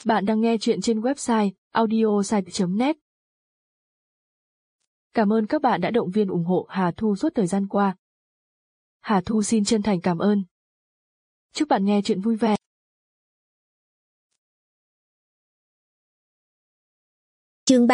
Bạn đang nghe chuyện trên website audiosite.net. Cảm ơn các bạn đã động viên ủng hộ Hà Thu suốt thời gian qua. Hà Thu xin chân thành cảm ơn. Chúc bạn nghe chuyện vui vẻ. Chương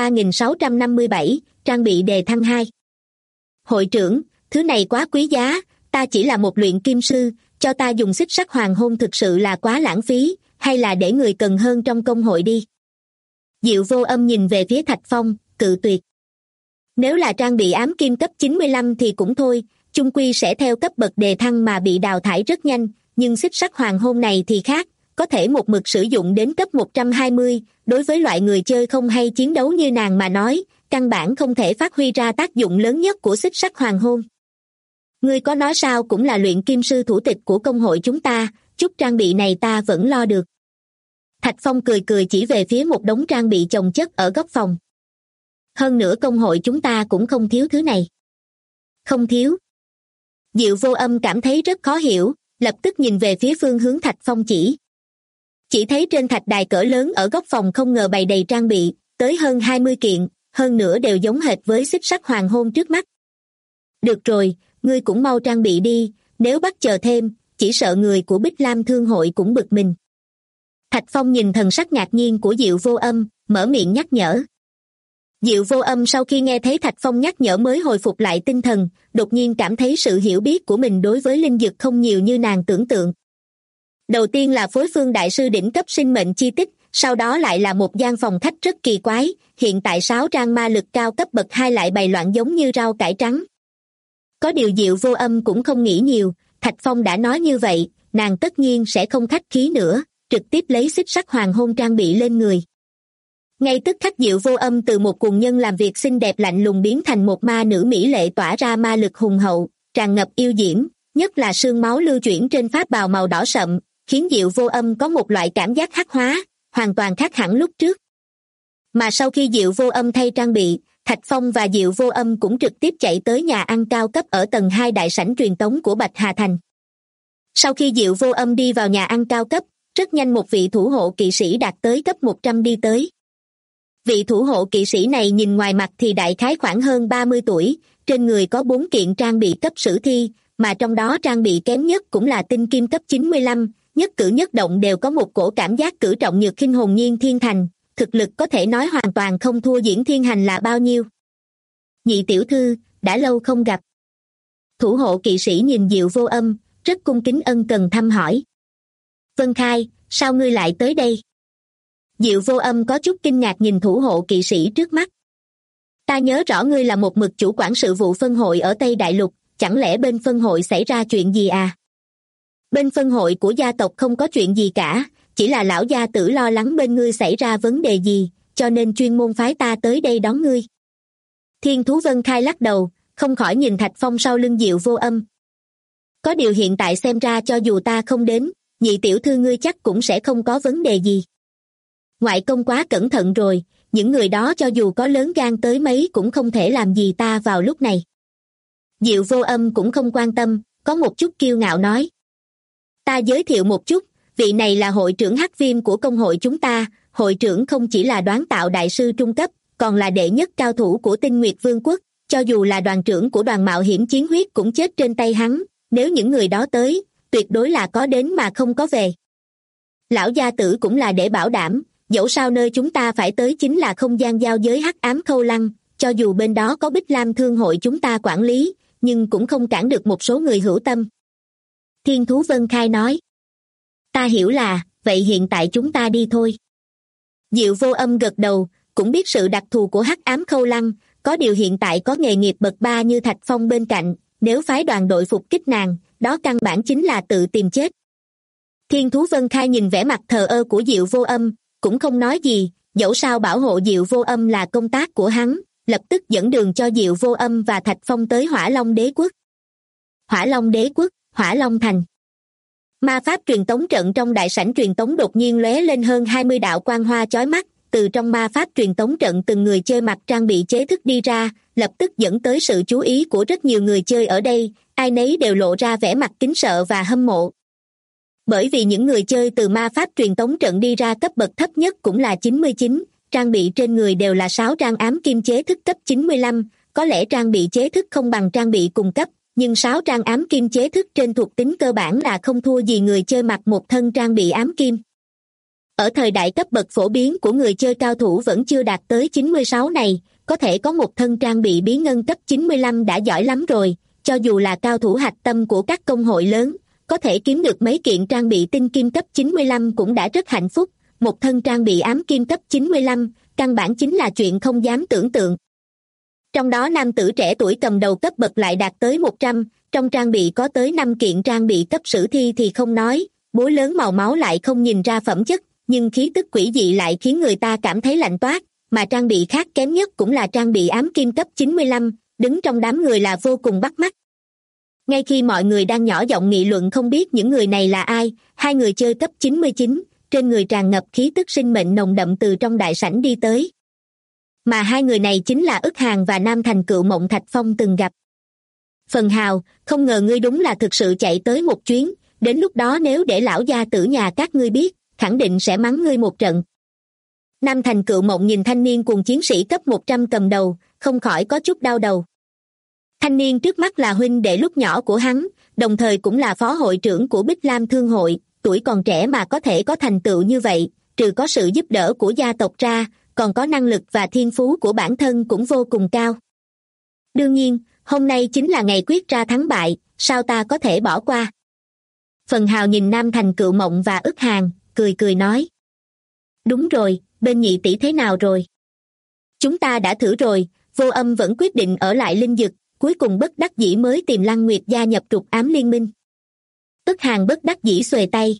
3657, trang bị đề thăng 2. Hội trưởng, thứ này quá quý giá, ta chỉ là một luyện kim sư, cho ta dùng xích sắt hoàng hôn thực sự là quá lãng phí, hay là để người cần hơn trong công hội đi. Diệu Vô Âm nhìn về phía Thạch Phong, cự tuyệt. Nếu là trang bị ám kim cấp 95 thì cũng thôi, chung quy sẽ theo cấp bậc đề thăng mà bị đào thải rất nhanh, nhưng xích sắt hoàng hôn này thì khác, có thể một mực sử dụng đến cấp 120, đối với loại người chơi không hay chiến đấu như nàng mà nói, căn bản không thể phát huy ra tác dụng lớn nhất của xích sắt hoàng hôn. Ngươi có nói sao cũng là luyện kim sư thủ tịch của công hội chúng ta, chút trang bị này ta vẫn lo được. Thạch Phong cười cười chỉ về phía một đống trang bị chồng chất ở góc phòng. Hơn nữa công hội chúng ta cũng không thiếu thứ này. Không thiếu. Diệu Vô Âm cảm thấy rất khó hiểu, lập tức nhìn về phía phương hướng Thạch Phong chỉ thấy trên thạch đài cỡ lớn ở góc phòng không ngờ bày đầy trang bị, tới hơn 20 kiện, hơn nữa đều giống hệt với xích sắt hoàng hôn trước mắt. Được rồi, ngươi cũng mau trang bị đi, nếu bắt chờ thêm, chỉ sợ người của Bích Lam Thương hội cũng bực mình. Thạch Phong nhìn thần sắc ngạc nhiên của Diệu Vô Âm, mở miệng nhắc nhở. Diệu Vô Âm sau khi nghe thấy Thạch Phong nhắc nhở mới hồi phục lại tinh thần, đột nhiên cảm thấy sự hiểu biết của mình đối với linh dược không nhiều như nàng tưởng tượng. Đầu tiên là phối phương đại sư đỉnh cấp sinh mệnh chi tích, sau đó lại là một gian phòng khách rất kỳ quái, hiện tại 6 trang ma lực cao cấp bậc 2 lại bày loạn giống như rau cải trắng. Có điều Diệu Vô Âm cũng không nghĩ nhiều, Thạch Phong đã nói như vậy, nàng tất nhiên sẽ không khách khí nữa, trực tiếp lấy xích sắt hoàng hôn trang bị lên người. Ngay tức khắc Diệu Vô Âm từ một cuồng nhân làm việc xinh đẹp lạnh lùng biến thành một ma nữ mỹ lệ tỏa ra ma lực hùng hậu, tràn ngập yêu diễm, nhất là sương máu lưu chuyển trên pháp bào màu đỏ sậm, khiến Diệu Vô Âm có một loại cảm giác hắc hóa, hoàn toàn khác hẳn lúc trước. Mà sau khi Diệu Vô Âm thay trang bị, Thạch Phong và Diệu Vô Âm cũng trực tiếp chạy tới nhà ăn cao cấp ở tầng 2 đại sảnh truyền tống của Bạch Hà Thành. Sau khi Diệu Vô Âm đi vào nhà ăn cao cấp, rất nhanh một vị thủ hộ kỵ sĩ đạt tới cấp 100 đi tới. Vị thủ hộ kỵ sĩ này nhìn ngoài mặt thì đại khái khoảng hơn 30 tuổi, trên người có 4 kiện trang bị cấp sử thi, mà trong đó trang bị kém nhất cũng là tinh kim cấp 95, nhất cử nhất động đều có một cổ cảm giác cử trọng nhược khinh hồn nhiên thiên thành, thực lực có thể nói hoàn toàn không thua Diễn Thiên Hành là bao nhiêu. Nhị tiểu thư, đã lâu không gặp. Thủ hộ kỵ sĩ nhìn Diệu Vô Âm, rất cung kính ân cần thăm hỏi. Vân Khai, sao ngươi lại tới đây? Diệu Vô Âm có chút kinh ngạc nhìn thủ hộ kỵ sĩ trước mắt. Ta nhớ rõ ngươi là một mực chủ quản sự vụ phân hội ở Tây Đại Lục, chẳng lẽ bên phân hội xảy ra chuyện gì à? Bên phân hội của gia tộc không có chuyện gì cả, chỉ là lão gia tử lo lắng bên ngươi xảy ra vấn đề gì, cho nên chuyên môn phái ta tới đây đón ngươi. Thiên thú Vân Khai lắc đầu, không khỏi nhìn Thạch Phong sau lưng Diệu Vô Âm. Có điều hiện tại xem ra cho dù ta không đến, nhị tiểu thư ngươi chắc cũng sẽ không có vấn đề gì. Ngoại công quá cẩn thận rồi, những người đó cho dù có lớn gan tới mấy cũng không thể làm gì ta vào lúc này. Diệu Vô Âm cũng không quan tâm, có một chút kiêu ngạo nói. Ta giới thiệu một chút, vị này là hội trưởng Hắc Viêm của công hội chúng ta, hội trưởng không chỉ là đoán tạo đại sư trung cấp, còn là đệ nhất cao thủ của Tinh Nguyệt Vương quốc, cho dù là đoàn trưởng của đoàn mạo hiểm chiến huyết cũng chết trên tay hắn, nếu những người đó tới, tuyệt đối là có đến mà không có về. Lão gia tử cũng là để bảo đảm, dẫu sao nơi chúng ta phải tới chính là không gian giao giới hắc ám Khâu Lăng, cho dù bên đó có Bích Lam Thương hội chúng ta quản lý, nhưng cũng không cản được một số người hữu tâm. Thiên thú Vân Khai nói. Ta hiểu là, vậy hiện tại chúng ta đi thôi. Diệu Vô Âm gật đầu, cũng biết sự đặc thù của hắc ám Khâu Lăng, có điều hiện tại có nghề nghiệp bậc 3 như Thạch Phong bên cạnh, nếu phái đoàn đội phục kích nàng, đó căn bản chính là tự tìm chết. Thiên thú Vân Khai nhìn vẻ mặt thờ ơ của Diệu Vô Âm, cũng không nói gì, dẫu sao bảo hộ Diệu Vô Âm là công tác của hắn, lập tức dẫn đường cho Diệu Vô Âm và Thạch Phong tới Hỏa Long Đế Quốc. Hỏa Long Đế Quốc, Hỏa Long Thành. Ma pháp truyền tống trận trong đại sảnh truyền tống đột nhiên lóe lên hơn 20 đạo quang hoa chói mắt, từ trong ma pháp truyền tống trận từng người chơi mặc trang bị chế thức đi ra, lập tức dẫn tới sự chú ý của rất nhiều người chơi ở đây, ai nấy đều lộ ra vẻ mặt kính sợ và hâm mộ. Bởi vì những người chơi từ ma pháp truyền tống trận đi ra cấp bậc thấp nhất cũng là 99, trang bị trên người đều là 6 trang ám kim chế thức cấp 95, có lẽ trang bị chế thức không bằng trang bị cùng cấp, nhưng 6 trang ám kim chế thức trên thuộc tính cơ bản là không thua gì người chơi mặc một thân trang bị ám kim. Ở thời đại cấp bậc phổ biến của người chơi cao thủ vẫn chưa đạt tới 96 này, có thể có một thân trang bị bí ngân cấp 95 đã giỏi lắm rồi, cho dù là cao thủ hạch tâm của các công hội lớn, có thể kiếm được mấy kiện trang bị tinh kim cấp 95 cũng đã rất hạnh phúc, một thân trang bị ám kim cấp 95, căn bản chính là chuyện không dám tưởng tượng. Trong đó nam tử trẻ tuổi cầm đầu cấp bậc lại đạt tới 100, trong trang bị có tới 5 kiện trang bị cấp sử thi thì không nói, búa lớn màu máu lại không nhìn ra phẩm chất, nhưng khí tức quỷ dị lại khiến người ta cảm thấy lạnh toát, mà trang bị khác kém nhất cũng là trang bị ám kim cấp 95, đứng trong đám người là vô cùng bắt mắt. Ngay khi mọi người đang nhỏ giọng nghị luận không biết những người này là ai, hai người chơi cấp 99, trên người tràn ngập khí tức sinh mệnh nồng đậm từ trong đại sảnh đi tới. Mà hai người này chính là Ức Hàn và Nam Thành Cựu Mộng Thạch Phong từng gặp. Phần Hào, không ngờ ngươi đúng là thực sự chạy tới một chuyến, đến lúc đó nếu để lão gia tử nhà các ngươi biết, khẳng định sẽ mắng ngươi một trận. Nam Thành Cựu Mộng nhìn thanh niên cùng chiến sĩ cấp 100 cầm đầu, không khỏi có chút đau đầu. Thanh niên trước mắt là huynh đệ lúc nhỏ của hắn, đồng thời cũng là phó hội trưởng của Bích Lam Thương hội, tuổi còn trẻ mà có thể có thành tựu như vậy, trừ có sự giúp đỡ của gia tộc ra, còn có năng lực và thiên phú của bản thân cũng vô cùng cao. Đương nhiên, hôm nay chính là ngày quyết ra thắng bại, sao ta có thể bỏ qua? Phần Hào nhìn Nam Thành Cựu Mộng và Ức Hàn, cười cười nói. Đúng rồi, bên nhị tỷ thế nào rồi? Chúng ta đã thử rồi, Vô Âm vẫn quyết định ở lại Linh Dực, cuối cùng bất đắc dĩ mới tìm Lăng Nguyệt gia nhập trục ám liên minh. Ức Hàn bất đắc dĩ xuề tay.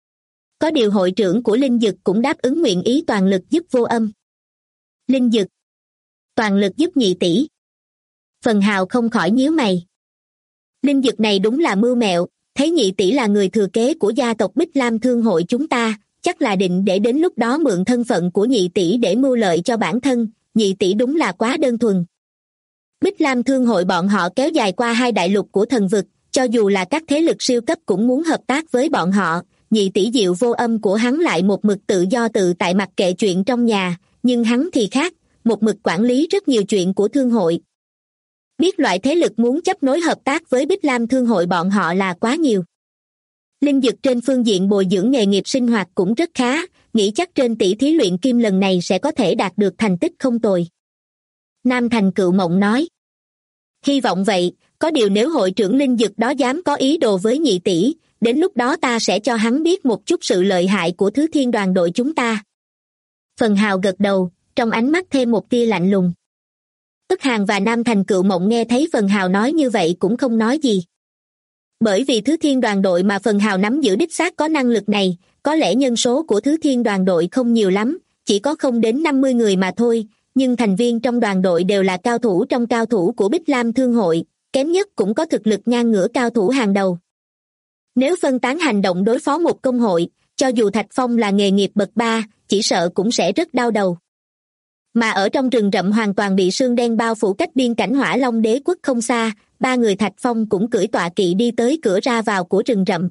Có điều hội trưởng của Linh Dực cũng đáp ứng nguyện ý toàn lực giúp Vô Âm. Linh Dực toàn lực giúp nhị tỷ. Phần Hào không khỏi nhíu mày. Linh Dực này đúng là mưu mẹo, thấy nhị tỷ là người thừa kế của gia tộc Bích Lam Thương hội chúng ta, chắc là định để đến lúc đó mượn thân phận của nhị tỷ để mưu lợi cho bản thân, nhị tỷ đúng là quá đơn thuần. Bích Lam Thương hội bọn họ kéo dài qua 2 đại lục của thần vực, cho dù là các thế lực siêu cấp cũng muốn hợp tác với bọn họ, nhị tỷ Diệu Vô Âm của hắn lại một mực tự do tự tại mặc kệ chuyện trong nhà, nhưng hắn thì khác, một mực quản lý rất nhiều chuyện của thương hội. Biết loại thế lực muốn chấp nối hợp tác với Bích Lam Thương hội bọn họ là quá nhiều. Linh Dực trên phương diện bồi dưỡng nghề nghiệp sinh hoạt cũng rất khá, nghĩ chắc trên tỷ thí luyện kim lần này sẽ có thể đạt được thành tích không tồi. Nam Thành Cựu Mộng nói. Hy vọng vậy, có điều nếu hội trưởng Linh Dực đó dám có ý đồ với nhị tỷ, đến lúc đó ta sẽ cho hắn biết một chút sự lợi hại của Thứ Thiên đoàn đội chúng ta. Phần Hào gật đầu, trong ánh mắt thêm một tia lạnh lùng. Ức Hàn và Nam Thành Cựu Mộng nghe thấy Phần Hào nói như vậy cũng không nói gì. Bởi vì Thứ Thiên đoàn đội mà Phần Hào nắm giữ đích xác có năng lực này, có lẽ nhân số của Thứ Thiên đoàn đội không nhiều lắm, chỉ có không đến 50 người mà thôi, nhưng thành viên trong đoàn đội đều là cao thủ trong cao thủ của Bích Lam Thương hội, kém nhất cũng có thực lực ngang ngửa cao thủ hàng đầu. Nếu phân tán hành động đối phó một công hội, cho dù Thạch Phong là nghề nghiệp bậc 3, chỉ sợ cũng sẽ rất đau đầu. Mà ở trong rừng rậm hoàn toàn bị sương đen bao phủ cách biên cảnh Hỏa Long Đế quốc không xa, 3 người Thạch Phong cũng cưỡi tọa kỵ đi tới cửa ra vào của rừng rậm.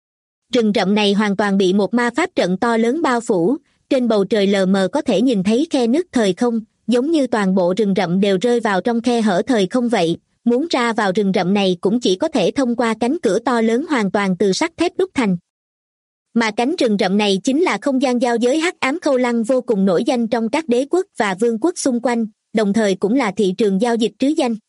Rừng rậm này hoàn toàn bị một ma pháp trận to lớn bao phủ, trên bầu trời lờ mờ có thể nhìn thấy khe nứt thời không, giống như toàn bộ rừng rậm đều rơi vào trong khe hở thời không vậy, muốn ra vào rừng rậm này cũng chỉ có thể thông qua cánh cửa to lớn hoàn toàn từ sắt thép đúc thành. Mà cánh rừng rậm này chính là không gian giao giới hắc ám khâu lăng vô cùng nổi danh trong các đế quốc và vương quốc xung quanh, đồng thời cũng là thị trường giao dịch trứ danh.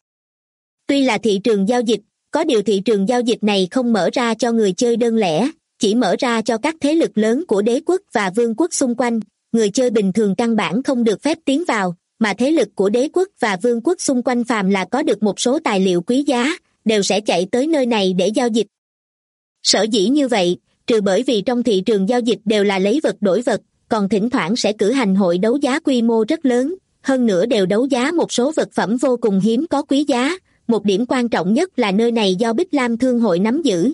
Tuy là thị trường giao dịch, có điều thị trường giao dịch này không mở ra cho người chơi đơn lẻ, chỉ mở ra cho các thế lực lớn của đế quốc và vương quốc xung quanh, người chơi bình thường căn bản không được phép tiến vào, mà thế lực của đế quốc và vương quốc xung quanh phàm là có được một số tài liệu quý giá, đều sẽ chạy tới nơi này để giao dịch. Sở dĩ như vậy, trừ bởi vì trong thị trường giao dịch đều là lấy vật đổi vật, còn thỉnh thoảng sẽ cử hành hội đấu giá quy mô rất lớn, hơn nữa đều đấu giá một số vật phẩm vô cùng hiếm có quý giá, một điểm quan trọng nhất là nơi này do Bích Lam Thương hội nắm giữ.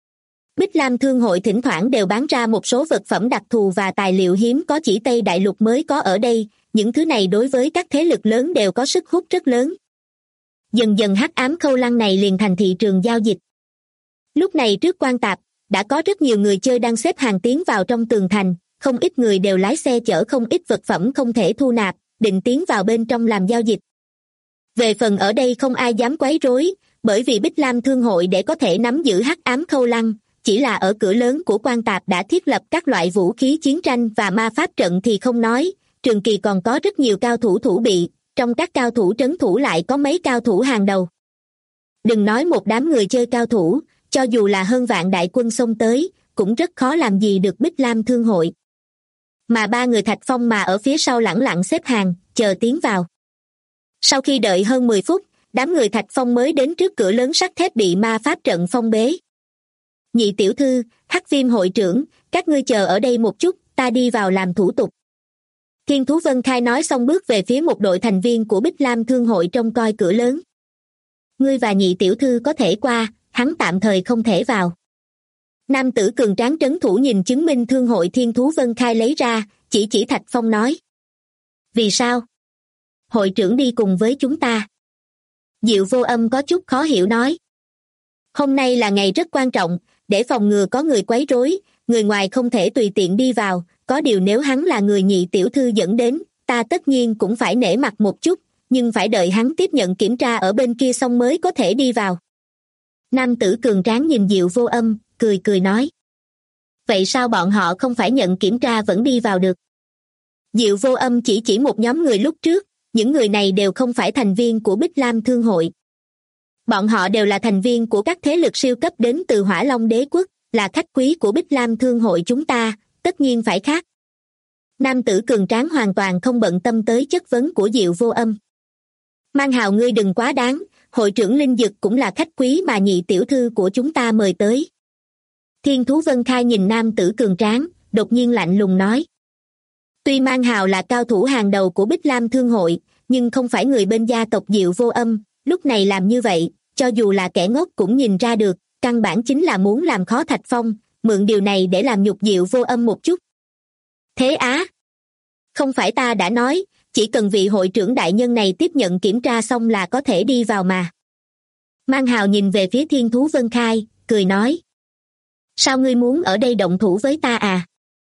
Bích Lam Thương hội thỉnh thoảng đều bán ra một số vật phẩm đặc thù và tài liệu hiếm có chỉ Tây Đại Lục mới có ở đây, những thứ này đối với các thế lực lớn đều có sức hút rất lớn. Dần dần hắc ám khâu lăng này liền thành thị trường giao dịch. Lúc này trước quan tạp, đã có rất nhiều người chơi đang xếp hàng tiến vào trong tường thành, không ít người đều lái xe chở không ít vật phẩm không thể thu nạp, định tiến vào bên trong làm giao dịch. Về phần ở đây không ai dám quấy rối, bởi vì Bích Lam Thương hội để có thể nắm giữ hắc ám khâu lăng, chỉ là ở cửa lớn của quan tạp đã thiết lập các loại vũ khí chiến tranh và ma pháp trận thì không nói, Trường Kỳ còn có rất nhiều cao thủ thủ bị, trong các cao thủ trấn thủ lại có mấy cao thủ hàng đầu. Đừng nói một đám người chơi cao thủ, cho dù là hơn vạn đại quân xông tới, cũng rất khó làm gì được Bích Lam Thương hội. Mà ba người Thạch Phong mà ở phía sau lẳng lặng xếp hàng, chờ tiến vào. Sau khi đợi hơn 10 phút, đám người Thạch Phong mới đến trước cửa lớn sắt thép bị ma pháp trận phong bế. Nhị tiểu thư, Hắc Viêm hội trưởng, các ngươi chờ ở đây một chút, ta đi vào làm thủ tục. Thiên Thú Vân Khai nói xong bước về phía một đội thành viên của Bích Lam Thương hội trông coi cửa lớn. Ngươi và nhị tiểu thư có thể qua, hắn tạm thời không thể vào. Nam tử cường tráng trấn thủ nhìn chứng minh thương hội Thiên Thú Vân Khai lấy ra, chỉ Thạch Phong nói. Vì sao? Hội trưởng đi cùng với chúng ta. Diệu Vô Âm có chút khó hiểu nói. Hôm nay là ngày rất quan trọng, để phòng ngừa có người quấy rối, người ngoài không thể tùy tiện đi vào, có điều nếu hắn là người nhị tiểu thư dẫn đến, ta tất nhiên cũng phải nể mặt một chút, nhưng phải đợi hắn tiếp nhận kiểm tra ở bên kia xong mới có thể đi vào. Nam tử cường tráng nhìn Diệu Vô Âm, cười nói. Vậy sao bọn họ không phải nhận kiểm tra vẫn đi vào được? Diệu Vô Âm chỉ một nhóm người lúc trước, những người này đều không phải thành viên của Bích Lam Thương hội. Bọn họ đều là thành viên của các thế lực siêu cấp đến từ Hỏa Long Đế Quốc, là khách quý của Bích Lam Thương hội chúng ta, tất nhiên phải khác. Nam tử cường tráng hoàn toàn không bận tâm tới chất vấn của Diệu Vô Âm. Mang Hào ngươi đừng quá đáng, hội trưởng Linh Dực cũng là khách quý mà nhị tiểu thư của chúng ta mời tới. Thiên Thú Vân Khai nhìn nam tử cường tráng, đột nhiên lạnh lùng nói. Tuy Mang Hào là cao thủ hàng đầu của Bích Lam Thương hội, nhưng không phải người bên gia tộc Diệu Vô Âm, lúc này làm như vậy, cho dù là kẻ ngốc cũng nhìn ra được, căn bản chính là muốn làm khó Thạch Phong, mượn điều này để làm nhục Diệu Vô Âm một chút. Thế á? Không phải ta đã nói, chỉ cần vị hội trưởng đại nhân này tiếp nhận kiểm tra xong là có thể đi vào mà. Mang Hào nhìn về phía Thiên Thú Vân Khai, cười nói. Sao ngươi muốn ở đây động thủ với ta à?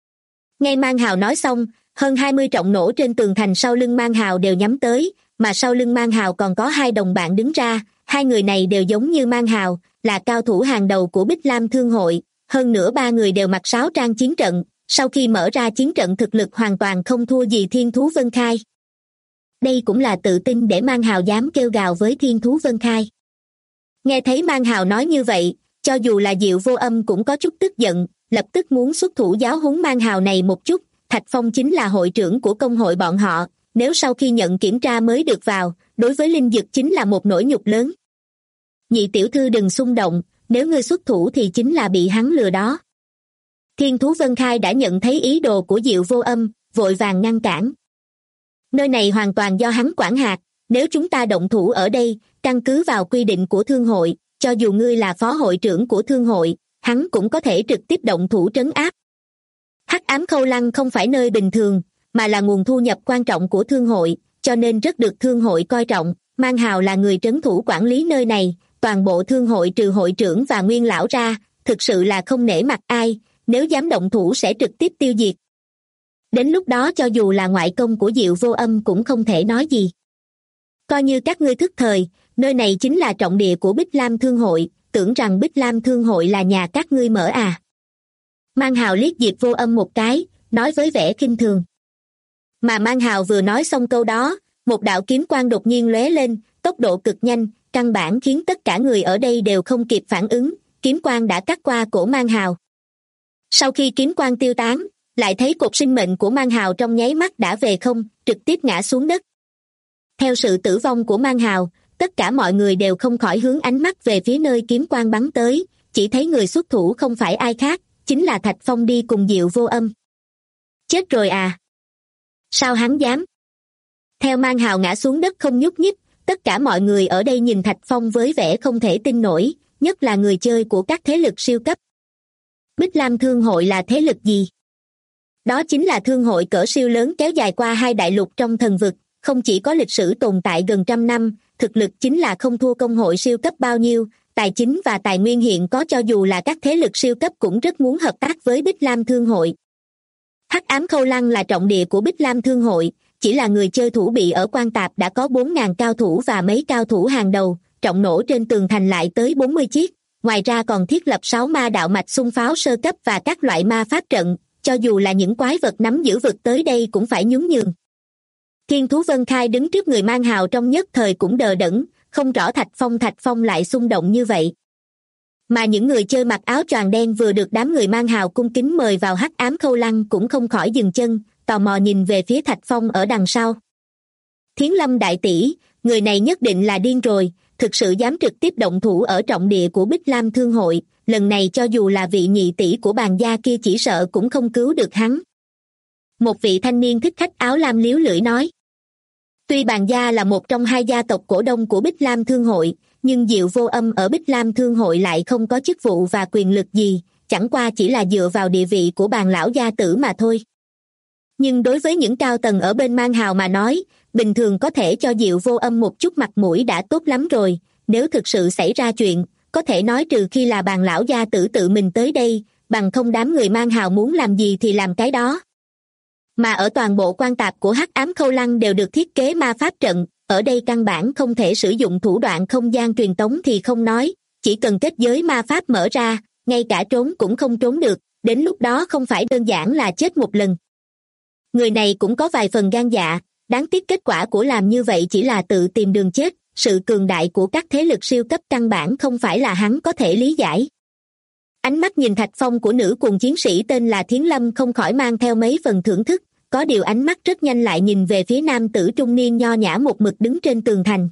Nghe Mang Hào nói xong, hơn 20 trọng nổ trên tường thành sau lưng Mang Hào đều nhắm tới, mà sau lưng Mang Hào còn có hai đồng bạn đứng ra, hai người này đều giống như Mang Hào, là cao thủ hàng đầu của Bích Lam Thương hội, hơn nữa ba người đều mặc sáo trang chiến trận, sau khi mở ra chiến trận thực lực hoàn toàn không thua gì Thiên Thú Vân Khai. Đây cũng là tự tin để Mang Hào dám kêu gào với Thiên Thú Vân Khai. Nghe thấy Mang Hào nói như vậy, cho dù là Diệu Vô Âm cũng có chút tức giận, lập tức muốn xuất thủ giáo huấn Mang Hào này một chút. Thạch Phong chính là hội trưởng của công hội bọn họ, nếu sau khi nhận kiểm tra mới được vào, đối với Linh Dực chính là một nỗi nhục lớn. Nhị tiểu thư đừng xung động, nếu ngươi xuất thủ thì chính là bị hắn lừa đó. Thiên Thú Vân Khai đã nhận thấy ý đồ của Diệu Vô Âm, vội vàng ngăn cản. Nơi này hoàn toàn do hắn quản hạt, nếu chúng ta động thủ ở đây, căn cứ vào quy định của thương hội, cho dù ngươi là phó hội trưởng của thương hội, hắn cũng có thể trực tiếp động thủ trấn áp. Hắc ám khâu lăng không phải nơi bình thường, mà là nguồn thu nhập quan trọng của thương hội, cho nên rất được thương hội coi trọng. Mang Hào là người trấn thủ quản lý nơi này, toàn bộ thương hội trừ hội trưởng và nguyên lão ra, thực sự là không nể mặt ai, nếu dám động thủ sẽ trực tiếp tiêu diệt. Đến lúc đó cho dù là ngoại công của Diệu Vô Âm cũng không thể nói gì. Coi như các ngươi thức thời, nơi này chính là trọng địa của Bích Lam Thương hội, tưởng rằng Bích Lam Thương hội là nhà các ngươi mở à. Mang Hào liếc Diệp Vô Âm một cái, nói với vẻ khinh thường. Mà Mang Hào vừa nói xong câu đó, một đạo kiếm quang đột nhiên lóe lên, tốc độ cực nhanh, căn bản khiến tất cả người ở đây đều không kịp phản ứng, kiếm quang đã cắt qua cổ Mang Hào. Sau khi kiếm quang tiêu tán, lại thấy cột sinh mệnh của Mang Hào trong nháy mắt đã về không, trực tiếp ngã xuống đất. Theo sự tử vong của Mang Hào, tất cả mọi người đều không khỏi hướng ánh mắt về phía nơi kiếm quang bắn tới, chỉ thấy người xuất thủ không phải ai khác, chính là Thạch Phong đi cùng Diệu Vô Âm. Chết rồi à? Sao hắn dám? Theo Mang Hào ngã xuống đất không nhúc nhích, tất cả mọi người ở đây nhìn Thạch Phong với vẻ không thể tin nổi, nhất là người chơi của các thế lực siêu cấp. Bích Lam Thương hội là thế lực gì? Đó chính là thương hội cỡ siêu lớn kéo dài qua hai đại lục trong thần vực, không chỉ có lịch sử tồn tại gần trăm năm, thực lực chính là không thua công hội siêu cấp bao nhiêu, tài chính và tài nguyên hiện có, cho dù là các thế lực siêu cấp cũng rất muốn hợp tác với Bích Lam Thương hội. Hắc ám khâu lăng là trọng địa của Bích Lam Thương hội, chỉ là người chơi thủ bị ở Quan Tạp đã có 4.000 cao thủ và mấy cao thủ hàng đầu, trọng nổ trên tường thành lại tới 40 chiếc, ngoài ra còn thiết lập 6 ma đạo mạch xung pháo sơ cấp và các loại ma pháp trận, cho dù là những quái vật nắm giữ vực tới đây cũng phải nhún nhường. Thiên thú Vân Khai đứng trước người mang hào trong nhất thời cũng đờ đẫn, không rõ Thạch Phong lại xung động như vậy. Mà những người chơi mặc áo choàng đen vừa được đám người mang hào cung kính mời vào hắc ám khâu lăng cũng không khỏi dừng chân, tò mò nhìn về phía Thạch Phong ở đằng sau. Thiến Lâm đại tỷ, người này nhất định là điên rồi, thực sự dám trực tiếp động thủ ở trọng địa của Bích Lam Thương hội, lần này cho dù là vị nhị tỷ của Bàn gia kia chỉ sợ cũng không cứu được hắn. Một vị thanh niên thích khách áo lam liếu lưỡi nói. Tuy Bàn gia là một trong hai gia tộc cổ đông của Bích Lam Thương hội, nhưng Diệu Vô Âm ở Bích Lam Thương hội lại không có chức vụ và quyền lực gì, chẳng qua chỉ là dựa vào địa vị của Bàn lão gia tử mà thôi. Nhưng đối với những cao tầng ở bên mang hào mà nói, bình thường có thể cho Diệu Vô Âm một chút mặt mũi đã tốt lắm rồi, nếu thực sự xảy ra chuyện, có thể nói trừ khi là Bàn lão gia tử tự mình tới đây, bằng không đám người mang hào muốn làm gì thì làm cái đó. Mà ở toàn bộ quan tạp của hắc ám khâu lăng đều được thiết kế ma pháp trận, ở đây căn bản không thể sử dụng thủ đoạn không gian truyền tống thì không nói, chỉ cần kết giới ma pháp mở ra, ngay cả trốn cũng không trốn được, đến lúc đó không phải đơn giản là chết một lần. Người này cũng có vài phần gan dạ, đáng tiếc kết quả của làm như vậy chỉ là tự tìm đường chết, sự cường đại của các thế lực siêu cấp căn bản không phải là hắn có thể lý giải. Ánh mắt nhìn Thạch Phong của nữ cuồng chiến sĩ tên là Thiến Lâm không khỏi mang theo mấy phần thưởng thức, có điều ánh mắt rất nhanh lại nhìn về phía nam tử trung niên nho nhã một mực đứng trên tường thành.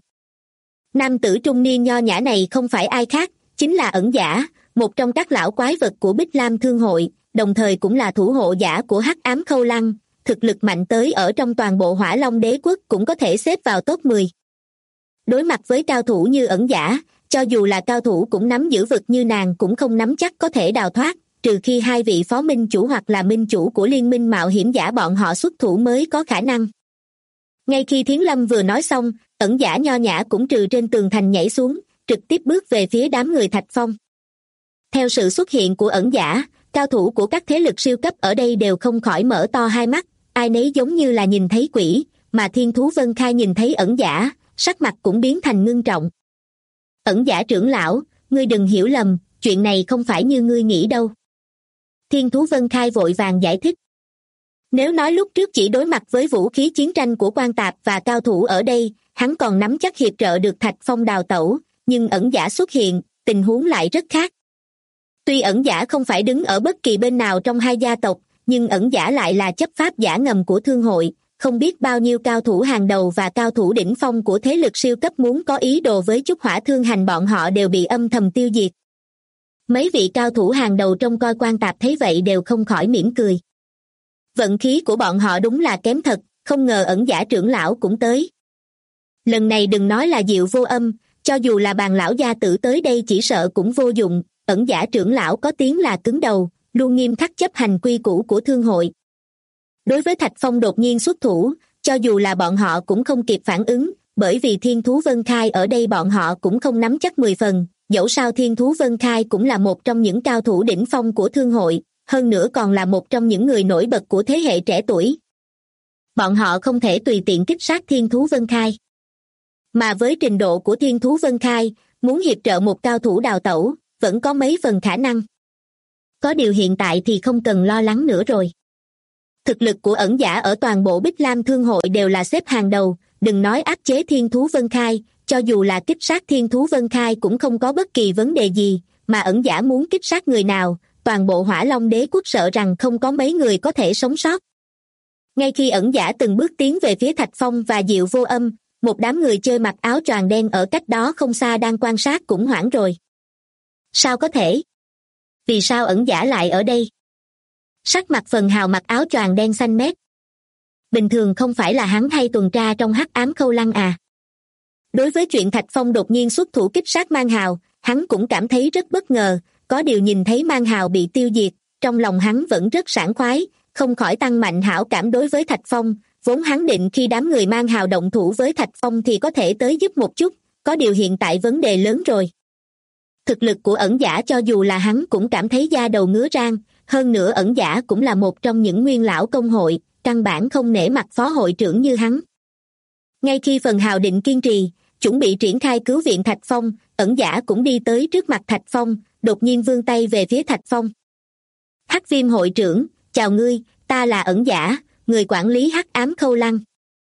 Nam tử trung niên nho nhã này không phải ai khác, chính là Ẩn Giả, một trong các lão quái vật của Bích Lam Thương hội, đồng thời cũng là thủ hộ giả của hắc ám khâu lăng, thực lực mạnh tới ở trong toàn bộ Hỏa Long đế quốc cũng có thể xếp vào top 10. Đối mặt với cao thủ như Ẩn Giả, cho dù là cao thủ cũng nắm giữ vực như nàng cũng không nắm chắc có thể đào thoát, trừ khi hai vị phó minh chủ hoặc là minh chủ của liên minh mạo hiểm giả bọn họ xuất thủ mới có khả năng. Ngay khi Thiến Lâm vừa nói xong, Ẩn Giả nho nhã cũng trừ trên tường thành nhảy xuống, trực tiếp bước về phía đám người Thạch Phong. Theo sự xuất hiện của Ẩn Giả, cao thủ của các thế lực siêu cấp ở đây đều không khỏi mở to hai mắt, ai nấy giống như là nhìn thấy quỷ, mà Thiên Thú Vân Khai nhìn thấy Ẩn Giả, sắc mặt cũng biến thành ngưng trọng. Ẩn Giả trưởng lão, ngươi đừng hiểu lầm, chuyện này không phải như ngươi nghĩ đâu. Thiên Thú Vân Khai vội vàng giải thích. Nếu nói lúc trước chỉ đối mặt với vũ khí chiến tranh của quan tạp và cao thủ ở đây, hắn còn nắm chắc hiệp trợ được Thạch Phong đào tẩu, nhưng Ẩn Giả xuất hiện, tình huống lại rất khác. Tuy Ẩn Giả không phải đứng ở bất kỳ bên nào trong hai gia tộc, nhưng Ẩn Giả lại là chấp pháp giả ngầm của thương hội, không biết bao nhiêu cao thủ hàng đầu và cao thủ đỉnh phong của thế lực siêu cấp muốn có ý đồ với Chúc Hỏa Thương Hành bọn họ đều bị âm thầm tiêu diệt. Mấy vị cao thủ hàng đầu trông coi quan tạp thấy vậy đều không khỏi mỉm cười. Vận khí của bọn họ đúng là kém thật, không ngờ Ẩn Giả trưởng lão cũng tới. Lần này đừng nói là Diệu Vô Âm, cho dù là Bàn lão gia tử tới đây chỉ sợ cũng vô dụng, Ẩn Giả trưởng lão có tiếng là cứng đầu, luôn nghiêm khắc chấp hành quy củ của thương hội. Đối với Thạch Phong đột nhiên xuất thủ, cho dù là bọn họ cũng không kịp phản ứng, bởi vì Thiên Thú Vân Khai ở đây bọn họ cũng không nắm chắc 10 phần, dẫu sao Thiên Thú Vân Khai cũng là một trong những cao thủ đỉnh phong của thương hội, hơn nữa còn là một trong những người nổi bật của thế hệ trẻ tuổi. Bọn họ không thể tùy tiện kích sát Thiên Thú Vân Khai. Mà với trình độ của Thiên Thú Vân Khai, muốn hiệp trợ một cao thủ đào tẩu, vẫn có mấy phần khả năng. Có điều hiện tại thì không cần lo lắng nữa rồi. Thực lực của Ẩn Giả ở toàn bộ Bích Lam Thương hội đều là xếp hàng đầu, đừng nói áp chế Thiên Thú Vân Khai, cho dù là kích sát Thiên Thú Vân Khai cũng không có bất kỳ vấn đề gì, mà Ẩn Giả muốn kích sát người nào, toàn bộ Hỏa Long đế quốc sợ rằng không có mấy người có thể sống sót. Ngay khi Ẩn Giả từng bước tiến về phía Thạch Phong và Diệu Vô Âm, một đám người chơi mặc áo choàng đen ở cách đó không xa đang quan sát cũng hoảng rồi. Sao có thể? Vì sao Ẩn Giả lại ở đây? Sắc mặt Phần Hào mặc áo choàng đen xanh mét. Bình thường không phải là hắn hay tuần tra trong hắc ám khâu lăng à? Đối với chuyện Thạch Phong đột nhiên xuất thủ kích sát Mang Hào, hắn cũng cảm thấy rất bất ngờ, có điều nhìn thấy Mang Hào bị tiêu diệt, trong lòng hắn vẫn rất sảng khoái, không khỏi tăng mạnh hảo cảm đối với Thạch Phong, vốn hắn định khi đám người Mang Hào động thủ với Thạch Phong thì có thể tới giúp một chút, có điều hiện tại vấn đề lớn rồi. Thực lực của ẩn giả cho dù là hắn cũng cảm thấy da đầu ngứa rang, hơn nữa ẩn giả cũng là một trong những nguyên lão công hội, căn bản không nể mặt phó hội trưởng như hắn. Ngay khi phần hào định kiên trì, chuẩn bị triển khai cứu viện Thạch Phong, ẩn giả cũng đi tới trước mặt Thạch Phong, đột nhiên vươn tay về phía Thạch Phong. Hắc Viêm hội trưởng, chào ngươi, ta là ẩn giả, người quản lý hắc ám khâu lăng.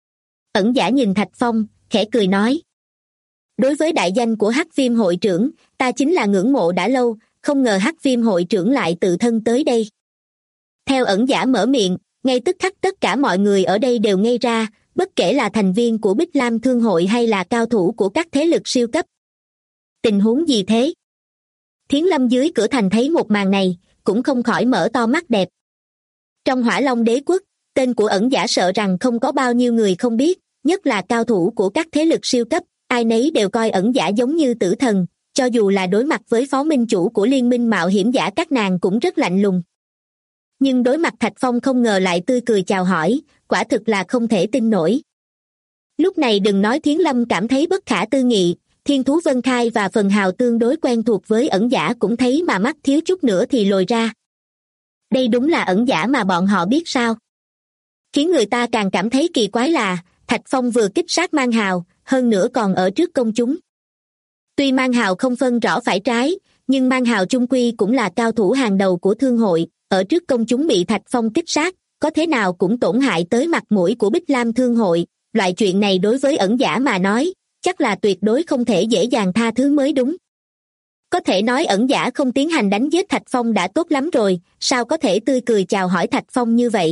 Ẩn giả nhìn Thạch Phong, khẽ cười nói. Đối với đại danh của Hắc Viêm hội trưởng, ta chính là ngưỡng mộ đã lâu, không ngờ Hắc Viêm hội trưởng lại tự thân tới đây. Theo ẩn giả mở miệng, ngay tức khắc tất cả mọi người ở đây đều ngây ra, bất kể là thành viên của Bích Lam Thương hội hay là cao thủ của các thế lực siêu cấp. Tình huống gì thế? Thiến Lâm dưới cửa thành thấy một màn này, cũng không khỏi mở to mắt đẹp. Trong Hỏa Long Đế quốc, tên của ẩn giả sợ rằng không có bao nhiêu người không biết, nhất là cao thủ của các thế lực siêu cấp, ai nấy đều coi ẩn giả giống như tử thần, cho dù là đối mặt với phó minh chủ của liên minh mạo hiểm giả các nàng cũng rất lạnh lùng. Nhưng đối mặt Thạch Phong không ngờ lại tươi cười chào hỏi, quả thực là không thể tin nổi. Lúc này đừng nói Thiến Lâm cảm thấy bất khả tư nghị, Thiên Thú Vân Khai và Phần Hào tương đối quen thuộc với ẩn giả cũng thấy mà mắt thiếu chút nữa thì lồi ra. Đây đúng là ẩn giả mà bọn họ biết sao? Khiến người ta càng cảm thấy kỳ quái là, Thạch Phong vừa kích sát Mang Hào, hơn nữa còn ở trước công chúng. Tuy Mang Hào không phân rõ phải trái, nhưng Mang Hào chung quy cũng là cao thủ hàng đầu của thương hội, ở trước công chúng bị Thạch Phong kích sát, có thế nào cũng tổn hại tới mặt mũi của Bích Lam Thương hội, loại chuyện này đối với ẩn giả mà nói, chắc là tuyệt đối không thể dễ dàng tha thứ mới đúng. Có thể nói ẩn giả không tiến hành đánh giết Thạch Phong đã tốt lắm rồi, sao có thể tươi cười chào hỏi Thạch Phong như vậy?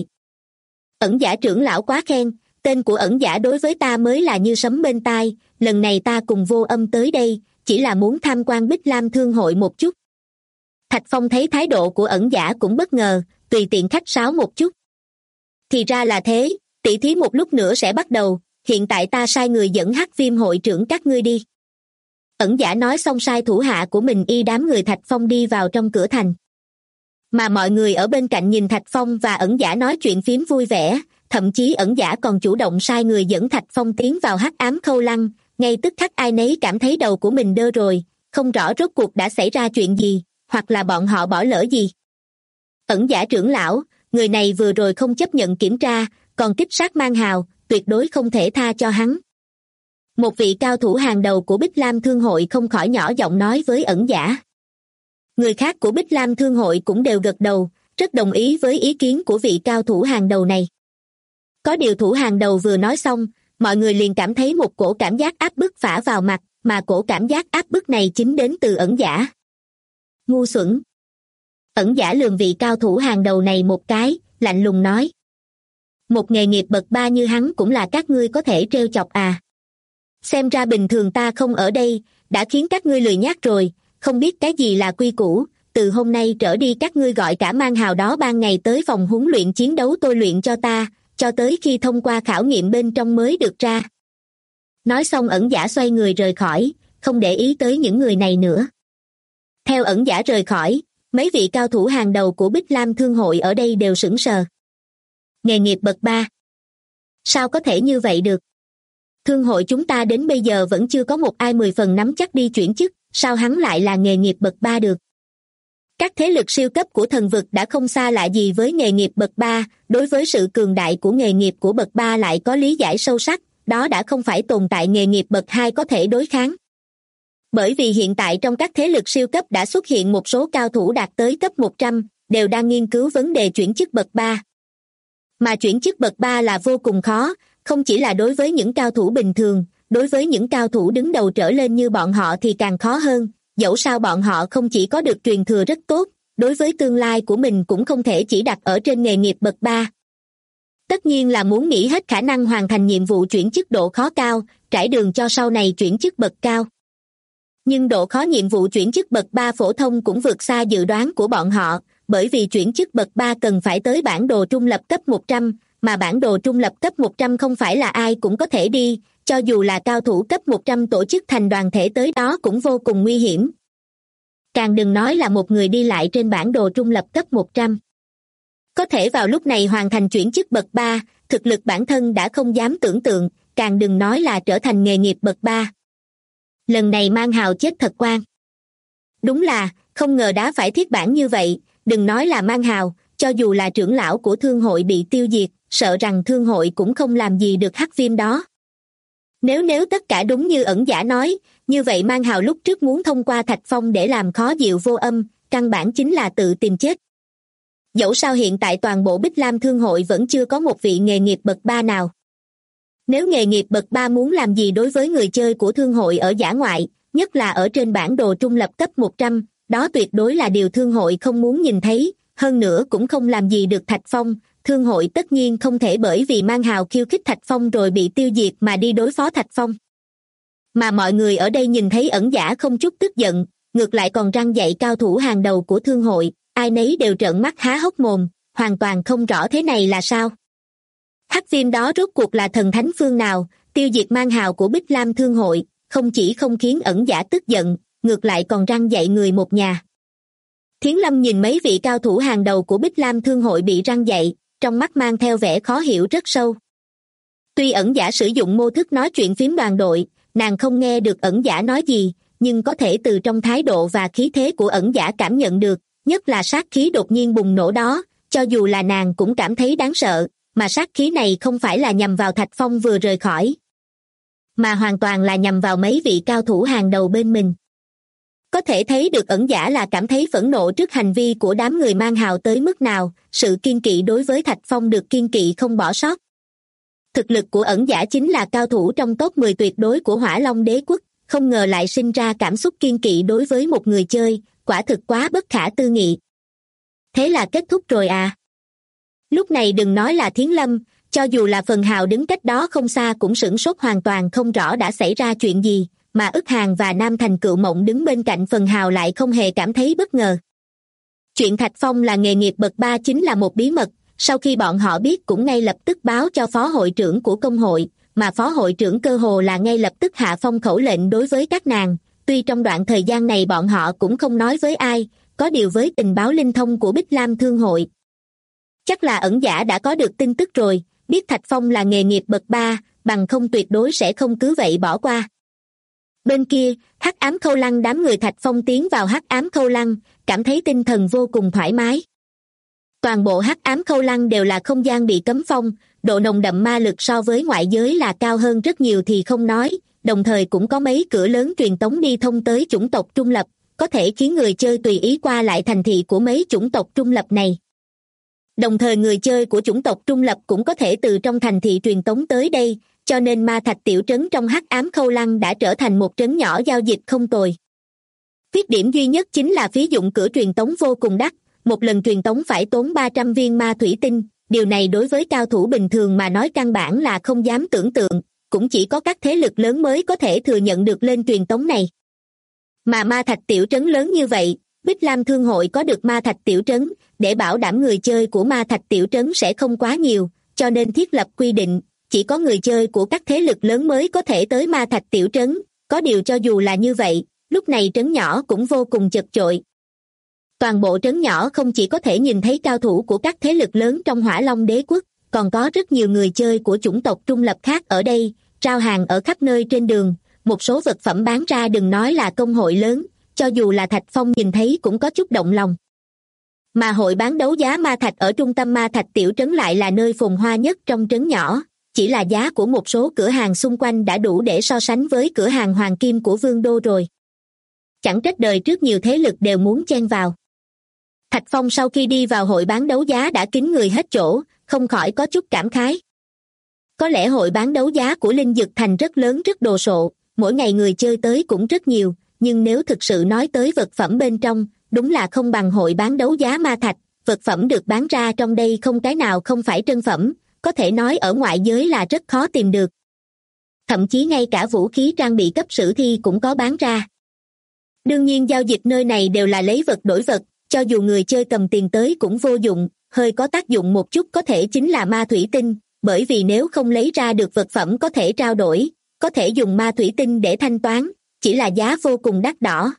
Ẩn giả trưởng lão quá khen, tên của ẩn giả đối với ta mới là như sấm bên tai, lần này ta cùng Vô Âm tới đây, chỉ là muốn tham quan Bích Lam Thương hội một chút. Thạch Phong thấy thái độ của ẩn giả cũng bất ngờ, tùy tiện khách sáo một chút. Thì ra là thế, tỷ thí một lúc nữa sẽ bắt đầu, hiện tại ta sai người dẫn Hắc Viêm hội trưởng các ngươi đi. Ẩn giả nói xong sai thủ hạ của mình y đám người Thạch Phong đi vào trong cửa thành. Mà mọi người ở bên cạnh nhìn Thạch Phong và ẩn giả nói chuyện phím vui vẻ, thậm chí ẩn giả còn chủ động sai người dẫn Thạch Phong tiến vào hắc ám khâu lăng, ngay tức khắc ai nấy cảm thấy đầu của mình đơ rồi, không rõ rốt cuộc đã xảy ra chuyện gì, hoặc là bọn họ bỏ lỡ gì. Ẩn giả trưởng lão, người này vừa rồi không chấp nhận kiểm tra, còn kích sát Mang Hào, tuyệt đối không thể tha cho hắn. Một vị cao thủ hàng đầu của Bích Lam Thương hội không khỏi nhỏ giọng nói với ẩn giả. Người khác của Bích Lam Thương hội cũng đều gật đầu, rất đồng ý với ý kiến của vị cao thủ hàng đầu này. Có điều thủ hàng đầu vừa nói xong, mọi người liền cảm thấy một cổ cảm giác áp bức phả vào mặt, mà cổ cảm giác áp bức này chính đến từ ẩn giả. Ngu xuẩn. Ẩn giả lườm vị cao thủ hàng đầu này một cái, lạnh lùng nói. Một nghề nghiệp bậc 3 như hắn cũng là các ngươi có thể trêu chọc à? Xem ra bình thường ta không ở đây, đã khiến các ngươi lười nhác rồi, không biết cái gì là quy củ, từ hôm nay trở đi các ngươi gọi cả Mang Hào đó ban ngày tới phòng huấn luyện chiến đấu tôi luyện cho ta, cho tới khi thông qua khảo nghiệm bên trong mới được ra. Nói xong ẩn giả xoay người rời khỏi, không để ý tới những người này nữa. Theo ẩn giả rời khỏi, mấy vị cao thủ hàng đầu của Bích Lam Thương hội ở đây đều sững sờ. Nghề nghiệp bậc 3. Sao có thể như vậy được? Thương hội chúng ta đến bây giờ vẫn chưa có một ai 10 phần nắm chắc đi chuyển chức, sao hắn lại là nghề nghiệp bậc 3 được? Các thế lực siêu cấp của thần vực đã không xa lạ gì với nghề nghiệp bậc 3, đối với sự cường đại của nghề nghiệp của bậc 3 lại có lý giải sâu sắc, đó đã không phải tồn tại nghề nghiệp bậc 2 có thể đối kháng. Bởi vì hiện tại trong các thế lực siêu cấp đã xuất hiện một số cao thủ đạt tới cấp 100, đều đang nghiên cứu vấn đề chuyển chức bậc 3. Mà chuyển chức bậc 3 là vô cùng khó, không chỉ là đối với những cao thủ bình thường, đối với những cao thủ đứng đầu trở lên như bọn họ thì càng khó hơn, dẫu sao bọn họ không chỉ có được truyền thừa rất tốt, đối với tương lai của mình cũng không thể chỉ đặt ở trên nghề nghiệp bậc 3. Tất nhiên là muốn nghĩ hết khả năng hoàn thành nhiệm vụ chuyển chức độ khó cao, trải đường cho sau này chuyển chức bậc cao. Nhưng độ khó nhiệm vụ chuyển chức bậc 3 phổ thông cũng vượt xa dự đoán của bọn họ, bởi vì chuyển chức bậc 3 cần phải tới bản đồ trung lập cấp 100, mà bản đồ trung lập cấp 100 không phải là ai cũng có thể đi, cho dù là cao thủ cấp 100 tổ chức thành đoàn thể tới đó cũng vô cùng nguy hiểm. Càng đừng nói là một người đi lại trên bản đồ trung lập cấp 100. Có thể vào lúc này hoàn thành chuyển chức bậc 3, thực lực bản thân đã không dám tưởng tượng, càng đừng nói là trở thành nghề nghiệp bậc 3. Lần này Mang Hào chết thật oan. Đúng là, không ngờ đá phải thiết bản như vậy, đừng nói là Mang Hào, cho dù là trưởng lão của thương hội bị tiêu diệt, sợ rằng thương hội cũng không làm gì được hắc viêm đó. Nếu tất cả đúng như ẩn giả nói, như vậy Mang Hào lúc trước muốn thông qua Thạch Phong để làm khó dịu Vô Âm, căn bản chính là tự tìm chết. Dẫu sao hiện tại toàn bộ Bích Lam thương hội vẫn chưa có một vị nghề nghiệp bậc 3 nào. Nếu nghề nghiệp bậc 3 muốn làm gì đối với người chơi của thương hội ở dã ngoại, nhất là ở trên bản đồ trung lập cấp 100, đó tuyệt đối là điều thương hội không muốn nhìn thấy, hơn nữa cũng không làm gì được Thạch Phong. Thương hội tất nhiên không thể bởi vì Mang Hào khiêu khích Thạch Phong rồi bị tiêu diệt mà đi đối phó Thạch Phong. Mà mọi người ở đây nhìn thấy ẩn giả không chút tức giận, ngược lại còn răn dạy cao thủ hàng đầu của thương hội, ai nấy đều trợn mắt há hốc mồm, hoàn toàn không rõ thế này là sao. Hắc viêm đó rốt cuộc là thần thánh phương nào, tiêu diệt Mang Hào của Bích Lam thương hội, không chỉ không khiến ẩn giả tức giận, ngược lại còn răn dạy người một nhà. Thiến Lâm nhìn mấy vị cao thủ hàng đầu của Bích Lam thương hội bị răn dạy, trong mắt mang theo vẻ khó hiểu rất sâu. Tuy ẩn giả sử dụng mô thức nói chuyện phím đoàn đội, nàng không nghe được ẩn giả nói gì, nhưng có thể từ trong thái độ và khí thế của ẩn giả cảm nhận được, nhất là sát khí đột nhiên bùng nổ đó, cho dù là nàng cũng cảm thấy đáng sợ, mà sát khí này không phải là nhằm vào Thạch Phong vừa rời khỏi, mà hoàn toàn là nhằm vào mấy vị cao thủ hàng đầu bên mình. Có thể thấy được ẩn giả là cảm thấy phẫn nộ trước hành vi của đám người Mang Hào tới mức nào, sự kiên kỵ đối với Thạch Phong được kiên kỵ không bỏ sót. Thực lực của ẩn giả chính là cao thủ trong top 10 tuyệt đối của Hỏa Long Đế Quốc, không ngờ lại sinh ra cảm xúc kiên kỵ đối với một người chơi, quả thực quá bất khả tư nghị. Thế là kết thúc rồi à? Lúc này đừng nói là Thiến Lâm, cho dù là Phần Hào đứng cách đó không xa cũng sửng sốt hoàn toàn không rõ đã xảy ra chuyện gì, mà Ức Hàn và Nam Thành Cựu Mộng đứng bên cạnh Phần Hào lại không hề cảm thấy bất ngờ. Chuyện Thạch Phong là nghề nghiệp bậc 3 chính là một bí mật, sau khi bọn họ biết cũng ngay lập tức báo cho phó hội trưởng của công hội, mà phó hội trưởng cơ hồ là ngay lập tức hạ phong khẩu lệnh đối với các nàng. Tuy trong đoạn thời gian này bọn họ cũng không nói với ai, có điều với tình báo linh thông của Bích Lam thương hội, chắc là ẩn giả đã có được tin tức rồi, biết Thạch Phong là nghề nghiệp bậc 3, bằng không tuyệt đối sẽ không cứ vậy bỏ qua. Bên kia, Hắc Ám Khâu Lăng đám người Thạch Phong tiến vào Hắc Ám Khâu Lăng, cảm thấy tinh thần vô cùng thoải mái. Toàn bộ Hắc Ám Khâu Lăng đều là không gian bị cấm phong, độ nồng đậm ma lực so với ngoại giới là cao hơn rất nhiều thì không nói, đồng thời cũng có mấy cửa lớn truyền tống đi thông tới chủng tộc trung lập, có thể khiến người chơi tùy ý qua lại thành thị của mấy chủng tộc trung lập này. Đồng thời người chơi của chủng tộc trung lập cũng có thể từ trong thành thị truyền tống tới đây, cho nên ma thạch tiểu trấn trong Hắc Ám Khâu Lăng đã trở thành một trấn nhỏ giao dịch không tồi. Khuyết điểm duy nhất chính là phí dụng cửa truyền tống vô cùng đắt, một lần truyền tống phải tốn 300 viên ma thủy tinh, điều này đối với cao thủ bình thường mà nói căn bản là không dám tưởng tượng, cũng chỉ có các thế lực lớn mới có thể thừa nhận được lên truyền tống này. Mà ma thạch tiểu trấn lớn như vậy, Bích Lam thương hội có được ma thạch tiểu trấn, để bảo đảm người chơi của ma thạch tiểu trấn sẽ không quá nhiều, cho nên thiết lập quy định, chỉ có người chơi của các thế lực lớn mới có thể tới ma thạch tiểu trấn, có điều cho dù là như vậy, lúc này trấn nhỏ cũng vô cùng chật chội. Toàn bộ trấn nhỏ không chỉ có thể nhìn thấy cao thủ của các thế lực lớn trong Hỏa Long Đế Quốc, còn có rất nhiều người chơi của chủng tộc trung lập khác ở đây, rao hàng ở khắp nơi trên đường, một số vật phẩm bán ra đừng nói là công hội lớn, cho dù là Thạch Phong nhìn thấy cũng có chút động lòng. Mà hội bán đấu giá ma thạch ở trung tâm ma thạch tiểu trấn lại là nơi phồn hoa nhất trong trấn nhỏ, chỉ là giá của một số cửa hàng xung quanh đã đủ để so sánh với cửa hàng hoàng kim của Vương Đô rồi. Chẳng trách đời trước nhiều thế lực đều muốn chen vào. Thạch Phong sau khi đi vào hội bán đấu giá đã kín người hết chỗ, không khỏi có chút cảm khái. Có lẽ hội bán đấu giá của Linh Dực Thành rất lớn rất đồ sộ, mỗi ngày người chơi tới cũng rất nhiều, nhưng nếu thực sự nói tới vật phẩm bên trong, đúng là không bằng hội bán đấu giá ma thạch, vật phẩm được bán ra trong đây không cái nào không phải trân phẩm, có thể nói ở ngoại giới là rất khó tìm được. Thậm chí ngay cả vũ khí trang bị cấp sử thi cũng có bán ra. Đương nhiên giao dịch nơi này đều là lấy vật đổi vật, cho dù người chơi cầm tiền tới cũng vô dụng, hơi có tác dụng một chút có thể chính là ma thủy tinh, bởi vì nếu không lấy ra được vật phẩm có thể trao đổi, có thể dùng ma thủy tinh để thanh toán, chỉ là giá vô cùng đắt đỏ.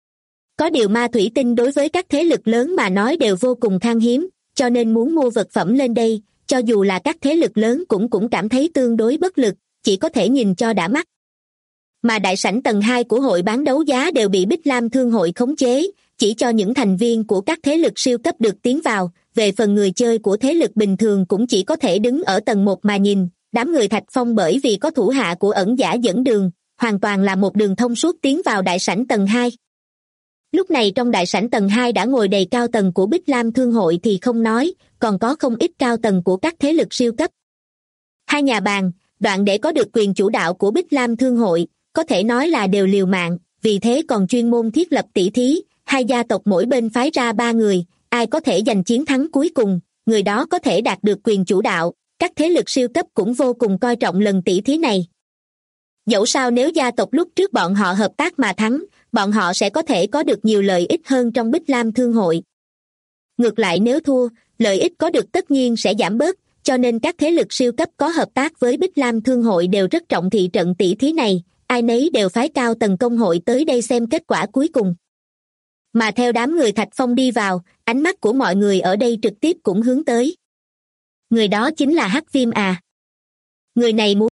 Có điều ma thủy tinh đối với các thế lực lớn mà nói đều vô cùng khan hiếm, cho nên muốn mua vật phẩm lên đây, cho dù là các thế lực lớn cũng cảm thấy tương đối bất lực, chỉ có thể nhìn cho đã mắt. Mà đại sảnh tầng 2 của hội bán đấu giá đều bị Bích Lam Thương hội khống chế, chỉ cho những thành viên của các thế lực siêu cấp được tiến vào, về phần người chơi của thế lực bình thường cũng chỉ có thể đứng ở tầng 1 mà nhìn. Đám người Thạch Phong bởi vì có thủ hạ của ẩn giả dẫn đường, hoàn toàn là một đường thông suốt tiến vào đại sảnh tầng 2. Lúc này trong đại sảnh tầng 2 đã ngồi đầy cao tầng của Bích Lam Thương hội thì không nói, còn có không ít cao tầng của các thế lực siêu cấp. Hai nhà bàn, Đoạn để có được quyền chủ đạo của Bích Lam Thương hội, có thể nói là đều liều mạng, vì thế còn chuyên môn thiết lập tỷ thí, hai gia tộc mỗi bên phái ra 3 người, ai có thể giành chiến thắng cuối cùng, người đó có thể đạt được quyền chủ đạo. Các thế lực siêu cấp cũng vô cùng coi trọng lần tỷ thí này. Dẫu sao nếu gia tộc lúc trước bọn họ hợp tác mà thắng, bọn họ sẽ có thể có được nhiều lợi ích hơn trong Bích Lam Thương hội. Ngược lại nếu thua, lợi ích có được tất nhiên sẽ giảm bớt, cho nên các thế lực siêu cấp có hợp tác với Bích Lam Thương hội đều rất trọng thị trận tỷ thí này, ai nấy đều phái cao tầng công hội tới đây xem kết quả cuối cùng. Mà theo đám người Thạch Phong đi vào, ánh mắt của mọi người ở đây trực tiếp cũng hướng tới. Người đó chính là Hắc Viêm à. Người này muốn...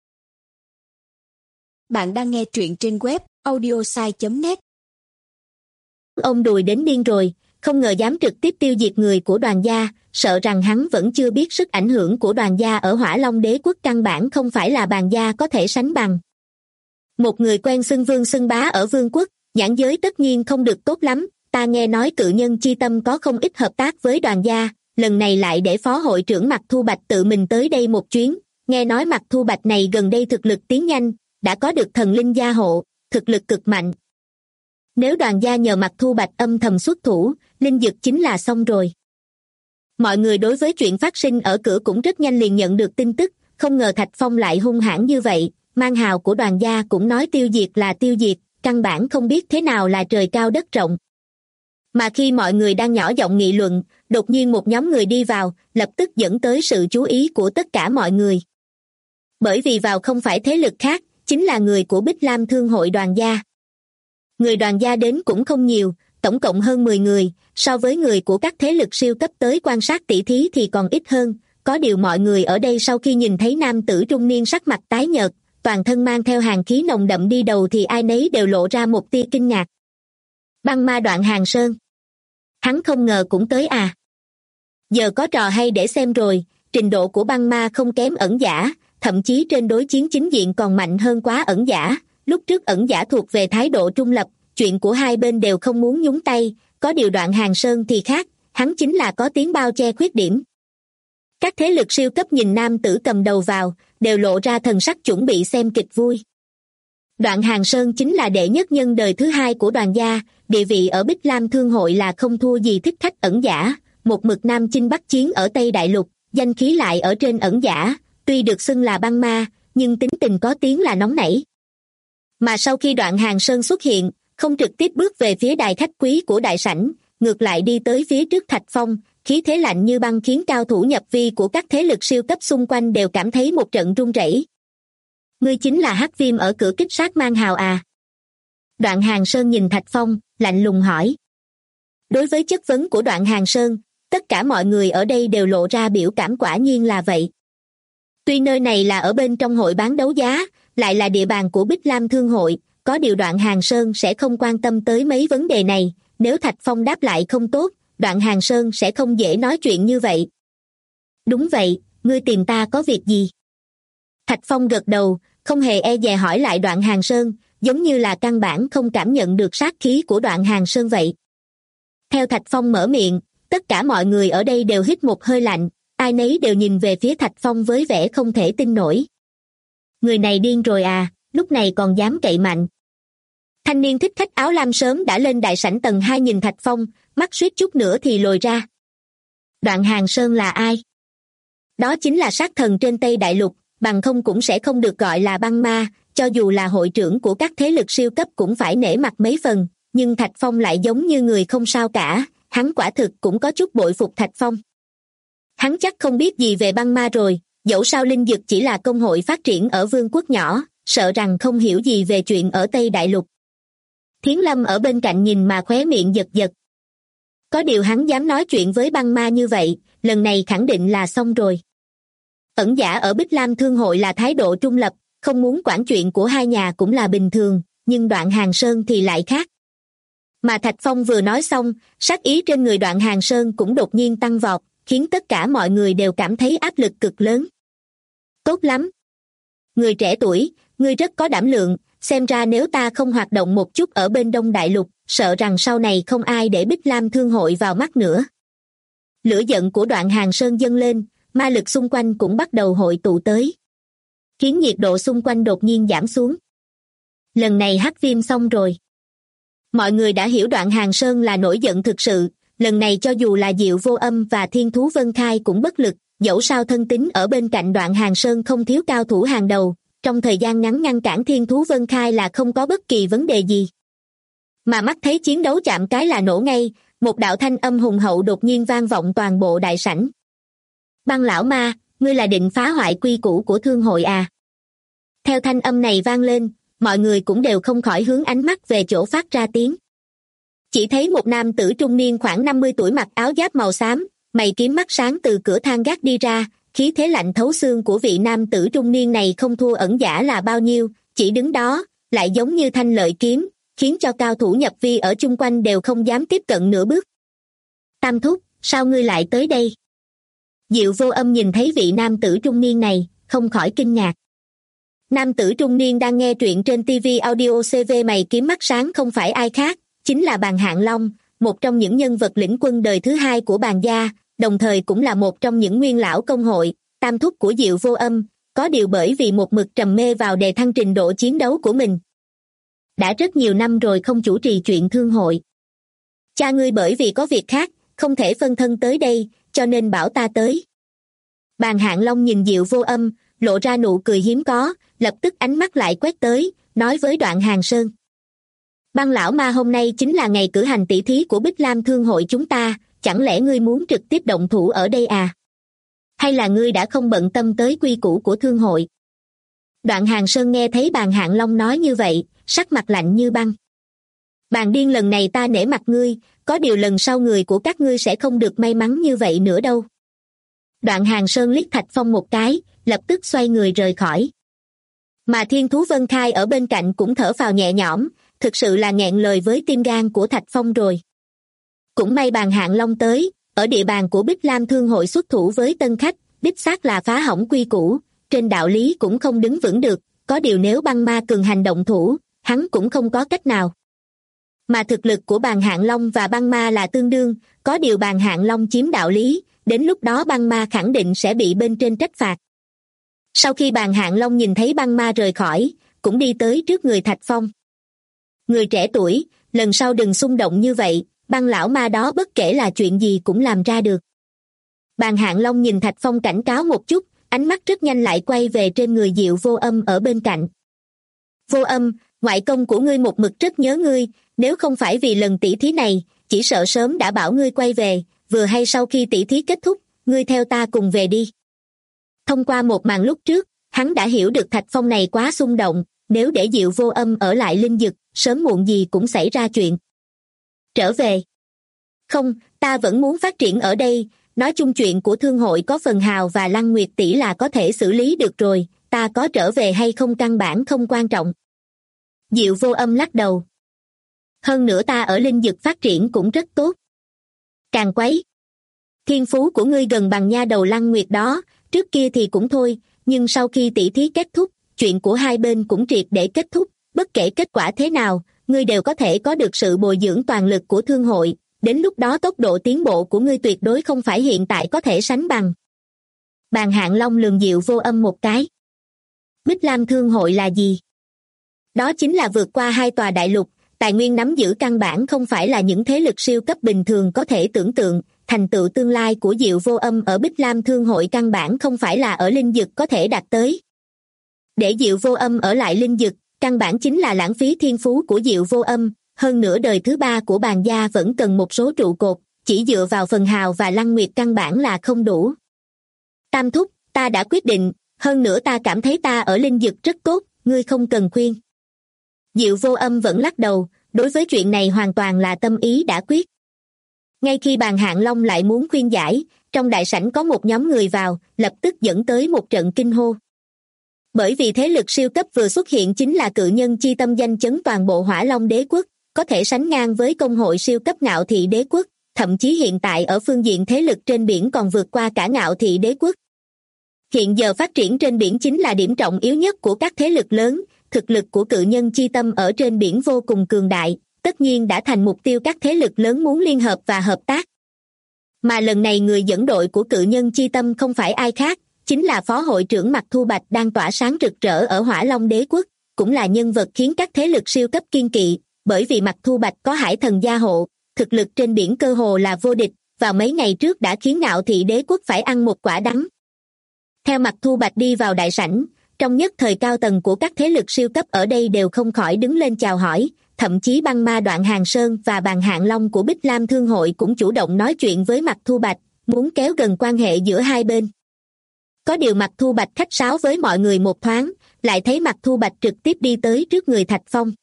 Bạn đang nghe truyện trên web audiosai.net. Ông đùi đến điên rồi, không ngờ dám trực tiếp tiêu diệt người của Đoàn gia, sợ rằng hắn vẫn chưa biết sức ảnh hưởng của Đoàn gia ở Hỏa Long Đế quốc căn bản không phải là Bàn gia có thể sánh bằng. Một người quen xưng vương xưng bá ở vương quốc, nhãn giới tất nhiên không được tốt lắm, ta nghe nói cự nhân chi tâm có không ít hợp tác với Đoàn gia, lần này lại để phó hội trưởng Mạc Thu Bạch tự mình tới đây một chuyến, nghe nói Mạc Thu Bạch này gần đây thực lực tiến nhanh, đã có được thần linh gia hộ, thực lực cực mạnh. Nếu Đoàn gia nhờ Mạc Thu Bạch âm thầm xuất thủ, linh dực chính là xong rồi. Mọi người đối với chuyện phát sinh ở cửa cũng rất nhanh liền nhận được tin tức, không ngờ Thạch Phong lại hung hãn như vậy, mang hào của Đoàn gia cũng nói tiêu diệt là tiêu diệt, căn bản không biết thế nào là trời cao đất rộng. Mà khi mọi người đang nhỏ giọng nghị luận, đột nhiên một nhóm người đi vào, lập tức dẫn tới sự chú ý của tất cả mọi người. Bởi vì vào không phải thế lực khác, chính là người của Bích Lam Thương hội Đoàn gia. Người Đoàn gia đến cũng không nhiều, tổng cộng hơn 10 người, so với người của các thế lực siêu cấp tới quan sát tỷ thí thì còn ít hơn. Có điều mọi người ở đây sau khi nhìn thấy nam tử trung niên sắc mặt tái nhợt, toàn thân mang theo hàn khí nồng đậm đi đầu thì ai nấy đều lộ ra một tia kinh ngạc. Băng ma Đoạn Hàn Sơn. Hắn không ngờ cũng tới à. Giờ có trò hay để xem rồi, trình độ của băng ma không kém ẩn giả, thậm chí trên đối chiến chính diện còn mạnh hơn quá ẩn giả. Lúc trước ẩn giả thuộc về thái độ trung lập, chuyện của hai bên đều không muốn nhúng tay, có điều Đoạn Hàn Sơn thì khác, hắn chính là có tiếng bao che khuyết điểm. Các thế lực siêu cấp nhìn nam tử cầm đầu vào, đều lộ ra thần sắc chuẩn bị xem kịch vui. Đoạn Hàn Sơn chính là đệ nhất nhân đời thứ hai của Đoàn gia, địa vị ở Bích Lam Thương hội là không thua gì Thích Khách ẩn giả, một mực nam chinh bắc chiến ở Tây Đại Lục, danh khí lại ở trên ẩn giả, tuy được xưng là băng ma, nhưng tính tình có tiếng là nóng nảy. Mà sau khi Đoạn Hàn Sơn xuất hiện, không trực tiếp bước về phía đài khách quý của đại sảnh, ngược lại đi tới phía trước Thạch Phong, khí thế lạnh như băng khiến cao thủ nhập vi của các thế lực siêu cấp xung quanh đều cảm thấy một trận run rẩy. Ngươi chính là Hắc Viêm ở cửa kích sát mang hào à? Đoạn Hàn Sơn nhìn Thạch Phong, lạnh lùng hỏi. Đối với chất vấn của Đoạn Hàn Sơn, tất cả mọi người ở đây đều lộ ra biểu cảm quả nhiên là vậy. Tuy nơi này là ở bên trong hội bán đấu giá, lại là địa bàn của Bích Lam Thương hội, có điều Đoạn Hàn Sơn sẽ không quan tâm tới mấy vấn đề này, nếu Thạch Phong đáp lại không tốt, Đoạn Hàn Sơn sẽ không dễ nói chuyện như vậy. Đúng vậy, ngươi tìm ta có việc gì? Thạch Phong gật đầu, không hề e dè hỏi lại Đoạn Hàn Sơn, giống như là căn bản không cảm nhận được sát khí của Đoạn Hàn Sơn vậy. Theo Thạch Phong mở miệng, tất cả mọi người ở đây đều hít một hơi lạnh, ai nấy đều nhìn về phía Thạch Phong với vẻ không thể tin nổi. Người này điên rồi à, lúc này còn dám cậy mạnh. Thanh niên thích khách áo lam sớm đã lên đại sảnh tầng 2 nhìn Thạch Phong, mắt suýt chút nữa thì lồi ra. Đoạn Hàn Sơn là ai? Đó chính là sát thần trên Tây Đại Lục, bằng không cũng sẽ không được gọi là băng ma, cho dù là hội trưởng của các thế lực siêu cấp cũng phải nể mặt mấy phần, nhưng Thạch Phong lại giống như người không sao cả, hắn quả thực cũng có chút bội phục Thạch Phong. Hắn chắc không biết gì về băng ma rồi, dẫu sao linh dực chỉ là công hội phát triển ở vương quốc nhỏ, sợ rằng không hiểu gì về chuyện ở Tây Đại Lục. Thiến Lâm ở bên cạnh nhìn mà khóe miệng giật giật. Có điều hắn dám nói chuyện với băng ma như vậy, lần này khẳng định là xong rồi. Ẩn giả ở Bích Lam Thương hội là thái độ trung lập, không muốn quản chuyện của hai nhà cũng là bình thường, nhưng Đoạn Hàn Sơn thì lại khác. Mà Thạch Phong vừa nói xong, sát ý trên người Đoạn Hàn Sơn cũng đột nhiên tăng vọt, khiến tất cả mọi người đều cảm thấy áp lực cực lớn. Tốt lắm! Người trẻ tuổi, ngươi rất có đảm lượng, xem ra nếu ta không hoạt động một chút ở bên Đông Đại Lục, sợ rằng sau này không ai để Bích Lam Thương hội vào mắt nữa. Lửa giận của Đoạn Hàn Sơn dâng lên, ma lực xung quanh cũng bắt đầu hội tụ tới, khiến nhiệt độ xung quanh đột nhiên giảm xuống. Lần này hắc viêm xong rồi. Mọi người đã hiểu Đoạn Hàn Sơn là nổi giận thực sự, lần này cho dù là Diệu Vô Âm và Thiên Thú Vân Khai cũng bất lực, dẫu sao thân tín ở bên cạnh Đoạn Hàn Sơn không thiếu cao thủ hàng đầu, trong thời gian ngắn ngăn cản Thiên Thú Vân Khai là không có bất kỳ vấn đề gì. Mà mắt thấy chiến đấu chạm cái là nổ ngay, một đạo thanh âm hùng hậu đột nhiên vang vọng toàn bộ đại sảnh. Băng lão ma, ngươi là định phá hoại quy củ của thương hội à? Theo thanh âm này vang lên, mọi người cũng đều không khỏi hướng ánh mắt về chỗ phát ra tiếng. Chỉ thấy một nam tử trung niên khoảng 50 tuổi mặc áo giáp màu xám, mày kiếm mắt sáng từ cửa thang gác đi ra, khí thế lạnh thấu xương của vị nam tử trung niên này không thua ẩn giả là bao nhiêu, chỉ đứng đó, lại giống như thanh lợi kiếm, khiến cho cao thủ nhập vi ở chung quanh đều không dám tiếp cận nửa bước. Tam thúc, sao ngươi lại tới đây? Diệu Vô Âm nhìn thấy vị nam tử trung niên này, không khỏi kinh ngạc. Nam tử trung niên đang nghe truyện trên TV Audio CV mày kiếm mắt sáng không phải ai khác, chính là Bàn Hạn Long, một trong những nhân vật lĩnh quân đời thứ hai của Bàn gia, đồng thời cũng là một trong những nguyên lão công hội, tam thúc của Diệu Vô Âm, có điều bởi vì một mực trầm mê vào đề thăng trình độ chiến đấu của mình. Đã rất nhiều năm rồi không chủ trì chuyện thương hội. Cha ngươi bởi vì có việc khác, không thể phân thân tới đây, cho nên bảo ta tới. Bàn Hạn Long nhìn Diệu Vô Âm, lộ ra nụ cười hiếm có, lập tức ánh mắt lại quét tới, nói với Đoạn Hàn Sơn. Băng lão ma, hôm nay chính là ngày cử hành tỷ thí của Bích Lam Thương hội chúng ta, chẳng lẽ ngươi muốn trực tiếp động thủ ở đây à? Hay là ngươi đã không bận tâm tới quy củ của thương hội? Đoạn Hàn Sơn nghe thấy Bàn Hạn Long nói như vậy, sắc mặt lạnh như băng. Bàn điên, lần này ta nể mặt ngươi, có điều lần sau người của các ngươi sẽ không được may mắn như vậy nữa đâu. Đoạn Hàn Sơn liếc Thạch Phong một cái, lập tức xoay người rời khỏi. Mà Thiên Thú Vân Khai ở bên cạnh cũng thở phào nhẹ nhõm, thực sự là nghẹn lời với tim gan của Thạch Phong rồi. Cũng may Bàn Hạn Long tới, ở địa bàn của Bích Lam Thương hội xuất thủ với tân khách, đích xác là phá hỏng quy củ, trên đạo lý cũng không đứng vững được, có điều nếu băng ma cường hành động thủ, hắn cũng không có cách nào. Mà thực lực của Bàn Hạn Long và băng ma là tương đương, có điều Bàn Hạn Long chiếm đạo lý, đến lúc đó băng ma khẳng định sẽ bị bên trên trách phạt. Sau khi Bàn Hạn Long nhìn thấy băng ma rời khỏi, cũng đi tới trước người Thạch Phong. Người trẻ tuổi, lần sau đừng xung động như vậy, băng lão ma đó bất kể là chuyện gì cũng làm ra được. Bàn Hạn Long nhìn Thạch Phong cảnh cáo một chút, ánh mắt rất nhanh lại quay về trên người Diệu Vô Âm ở bên cạnh. Vô Âm, ngoại công của ngươi một mực rất nhớ ngươi, nếu không phải vì lần tỷ thí này, chỉ sợ sớm đã bảo ngươi quay về, vừa hay sau khi tỷ thí kết thúc, ngươi theo ta cùng về đi. Thông qua một màn lúc trước, hắn đã hiểu được Thạch Phong này quá xung động, nếu để Diệu Vô Âm ở lại Linh Dực, sớm muộn gì cũng xảy ra chuyện. Trở về? Không, ta vẫn muốn phát triển ở đây, nói chung chuyện của thương hội có Phần Hào và Lăng Nguyệt tỷ là có thể xử lý được rồi, ta có trở về hay không căn bản không quan trọng. Diệu Vô Âm lắc đầu. Hơn nữa ta ở Linh Dực phát triển cũng rất tốt. Càng quấy. Thiên phú của ngươi gần bằng nha đầu Lăng Nguyệt đó, trước kia thì cũng thôi, nhưng sau khi tỷ thí kết thúc, chuyện của hai bên cũng triệt để kết thúc, bất kể kết quả thế nào, ngươi đều có thể có được sự bồi dưỡng toàn lực của thương hội, đến lúc đó tốc độ tiến bộ của ngươi tuyệt đối không phải hiện tại có thể sánh bằng. Bàn Hạn Long lườm Diệu Vô Âm một cái. Bích Lam Thương hội là gì? Đó chính là vượt qua 2 tòa đại lục, tài nguyên nắm giữ căn bản không phải là những thế lực siêu cấp bình thường có thể tưởng tượng, thành tựu tương lai của Diệu Vô Âm ở Bích Lam Thương hội căn bản không phải là ở Linh Dực có thể đạt tới. Để Diệu Vô Âm ở lại Linh Dực, căn bản chính là lãng phí thiên phú của Diệu Vô Âm, hơn nữa đời thứ 3 của Bàn gia vẫn cần một số trụ cột, chỉ dựa vào Phần Hào và Lăng Nguyệt căn bản là không đủ. Tam thúc, ta đã quyết định, hơn nữa ta cảm thấy ta ở Linh Dực rất tốt, ngươi không cần khuyên. Diệu Vô Âm vẫn lắc đầu, đối với chuyện này hoàn toàn là tâm ý đã quyết. Ngay khi Bàn Hạn Long lại muốn khuyên giải, trong đại sảnh có một nhóm người vào, lập tức dẫn tới một trận kinh hô. Bởi vì thế lực siêu cấp vừa xuất hiện chính là cự nhân chi tâm danh chấn toàn bộ Hỏa Long đế quốc, có thể sánh ngang với công hội siêu cấp Ngạo Thị đế quốc, thậm chí hiện tại ở phương diện thế lực trên biển còn vượt qua cả Ngạo Thị đế quốc. Hiện giờ phát triển trên biển chính là điểm trọng yếu nhất của các thế lực lớn, thực lực của cự nhân chi tâm ở trên biển vô cùng cường đại, tất nhiên đã thành mục tiêu các thế lực lớn muốn liên hợp và hợp tác. Mà lần này người dẫn đội của cự nhân chi tâm không phải ai khác, chính là phó hội trưởng Mạc Thu Bạch đang tỏa sáng rực rỡ ở Hỏa Long đế quốc, cũng là nhân vật khiến các thế lực siêu cấp kiên kỵ, bởi vì Mạc Thu Bạch có hải thần gia hộ, thực lực trên biển cơ hồ là vô địch, vào mấy ngày trước đã khiến Ngạo Thị đế quốc phải ăn một quả đắng. Theo Mạc Thu Bạch đi vào đại sảnh, trong nhất thời cao tầng của các thế lực siêu cấp ở đây đều không khỏi đứng lên chào hỏi, thậm chí Băng Ma Đoạn Hàng Sơn và Bàn Hạng Long của Bích Lam Thương hội cũng chủ động nói chuyện với Mạc Thu Bạch, muốn kéo gần quan hệ giữa hai bên. Có điều Mạc Thu Bạch khách sáo với mọi người một thoáng, lại thấy Mạc Thu Bạch trực tiếp đi tới trước người Thạch Phong.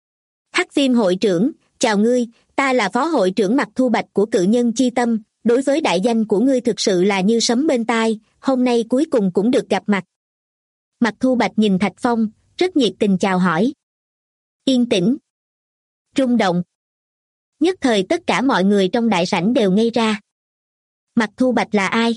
Hắc Viêm hội trưởng, chào ngươi, ta là phó hội trưởng Mạc Thu Bạch của cự nhân chi tâm, đối với đại danh của ngươi thực sự là như sấm bên tai, hôm nay cuối cùng cũng được gặp mặt. Mạc Thu Bạch nhìn Thạch Phong, rất nhiệt tình chào hỏi. Yên tĩnh, rung động. Nhất thời tất cả mọi người trong đại sảnh đều ngây ra. Mạc Thu Bạch là ai?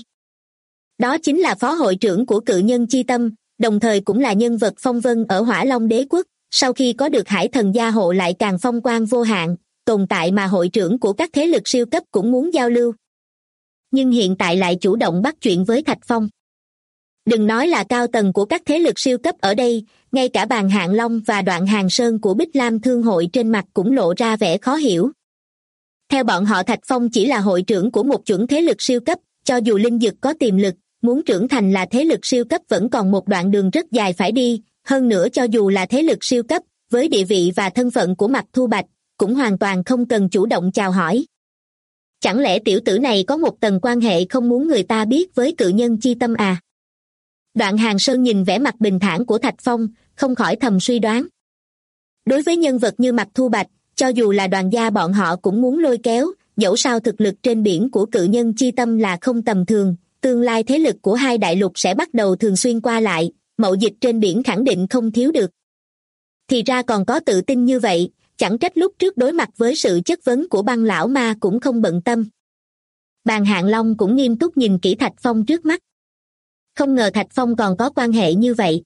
Đó chính là phó hội trưởng của cự nhân chi tâm, đồng thời cũng là nhân vật phong vân ở Hỏa Long đế quốc, sau khi có được hải thần gia hộ lại càng phong quang vô hạn, tồn tại mà hội trưởng của các thế lực siêu cấp cũng muốn giao lưu. Nhưng hiện tại lại chủ động bắt chuyện với Thạch Phong. Đừng nói là cao tầng của các thế lực siêu cấp ở đây, ngay cả Bàn Hạng Long và Đoạn Hàng Sơn của Bích Lam Thương hội trên mặt cũng lộ ra vẻ khó hiểu. Theo bọn họ Thạch Phong chỉ là hội trưởng của một chuẩn thế lực siêu cấp, cho dù linh dực có tiềm lực, muốn trưởng thành là thế lực siêu cấp vẫn còn một đoạn đường rất dài phải đi, hơn nữa cho dù là thế lực siêu cấp, với địa vị và thân phận của Mạc Thu Bạch, cũng hoàn toàn không cần chủ động chào hỏi. Chẳng lẽ tiểu tử này có một tầng quan hệ không muốn người ta biết với cự nhân chi tâm à? Đoạn Hàng Sơn nhìn vẻ mặt bình thản của Thạch Phong, không khỏi thầm suy đoán. Đối với nhân vật như Mạc Thu Bạch, cho dù là Đoàn gia bọn họ cũng muốn lôi kéo, dẫu sao thực lực trên biển của cự nhân chi tâm là không tầm thường, tương lai thế lực của hai đại lục sẽ bắt đầu thường xuyên qua lại, mậu dịch trên biển khẳng định không thiếu được. Thì ra còn có tự tin như vậy, chẳng trách lúc trước đối mặt với sự chất vấn của Băng lão ma cũng không bận tâm. Bàn Hạng Long cũng nghiêm túc nhìn kỹ Thạch Phong trước mắt. Không ngờ Thạch Phong còn có quan hệ như vậy.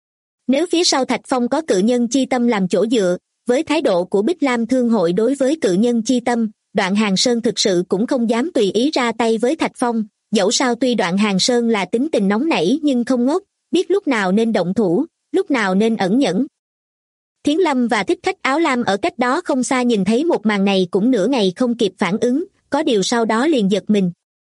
Nếu phía sau Thạch Phong có cự nhân chi tâm làm chỗ dựa, với thái độ của Bích Lam Thương hội đối với cự nhân chi tâm, Đoạn Hàng Sơn thực sự cũng không dám tùy ý ra tay với Thạch Phong, dẫu sao tuy Đoạn Hàng Sơn là tính tình nóng nảy nhưng không ngốc, biết lúc nào nên động thủ, lúc nào nên ẩn nhẫn. Thiến Lâm và thích khách áo lam ở cách đó không xa nhìn thấy một màn này cũng nửa ngày không kịp phản ứng, có điều sau đó liền giật mình.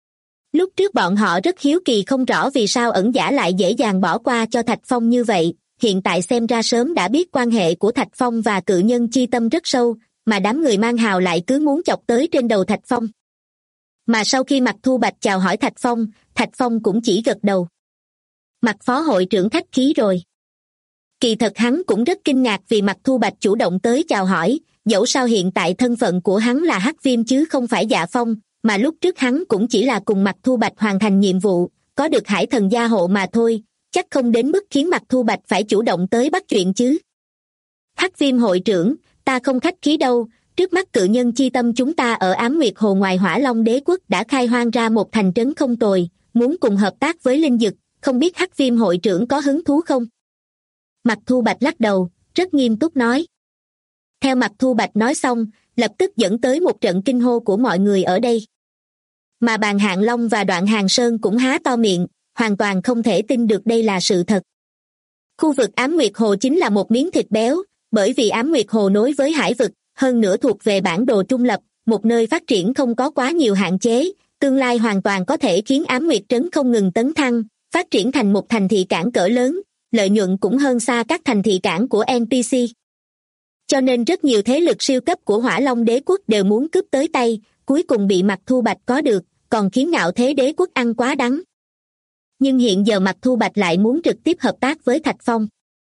Lúc trước bọn họ rất hiếu kỳ không rõ vì sao ẩn giả lại dễ dàng bỏ qua cho Thạch Phong như vậy, hiện tại xem ra sớm đã biết quan hệ của Thạch Phong và cự nhân chi tâm rất sâu, mà đám người mang hào lại cứ muốn chọc tới trên đầu Thạch Phong. Mà sau khi Mạc Thu Bạch chào hỏi Thạch Phong cũng chỉ gật đầu. Mạc phó hội trưởng khách khí rồi. Kỳ thật hắn cũng rất kinh ngạc vì Mạc Thu Bạch chủ động tới chào hỏi, dẫu sao hiện tại thân phận của hắn là Hắc Viêm chứ không phải Dạ Phong, mà lúc trước hắn cũng chỉ là cùng Mạc Thu Bạch hoàn thành nhiệm vụ, có được hải thần gia hộ mà thôi, chắc không đến mức khiến Mạc Thu Bạch phải chủ động tới bắt chuyện chứ. Hắc Viêm hội trưởng, ta không khách khí đâu, trước mắt cự nhân chi tâm chúng ta ở Ám Nguyệt Hồ ngoài Hỏa Long đế quốc đã khai hoang ra một thành trấn không tồi, muốn cùng hợp tác với linh dực, không biết Hắc Viêm hội trưởng có hứng thú không? Mạc Thu Bạch lắc đầu, rất nghiêm túc nói. Theo Mạc Thu Bạch nói xong, lập tức dẫn tới một trận kinh hô của mọi người ở đây. Mà Bàn Hạng Long và Đoạn Hàng Sơn cũng há to miệng, hoàn toàn không thể tin được đây là sự thật. Khu vực Ám Nguyệt Hồ chính là một miếng thịt béo, bởi vì Ám Nguyệt Hồ nối với hải vực, hơn nữa thuộc về bản đồ trung lập, một nơi phát triển không có quá nhiều hạn chế, tương lai hoàn toàn có thể khiến Ám Nguyệt Trấn không ngừng tấn thăng, phát triển thành một thành thị cảng cỡ lớn, lợi nhuận cũng hơn xa các thành thị cảng của NPC. Cho nên rất nhiều thế lực siêu cấp của Hỏa Long đế quốc đều muốn cướp tới tay, cuối cùng bị Mạc Thu Bạch có được, còn khiến Ngạo Thế đế quốc ăn quá đắng. Nhưng hiện giờ Mạc Thu Bạch lại muốn trực tiếp hợp tác với Thạch Phong.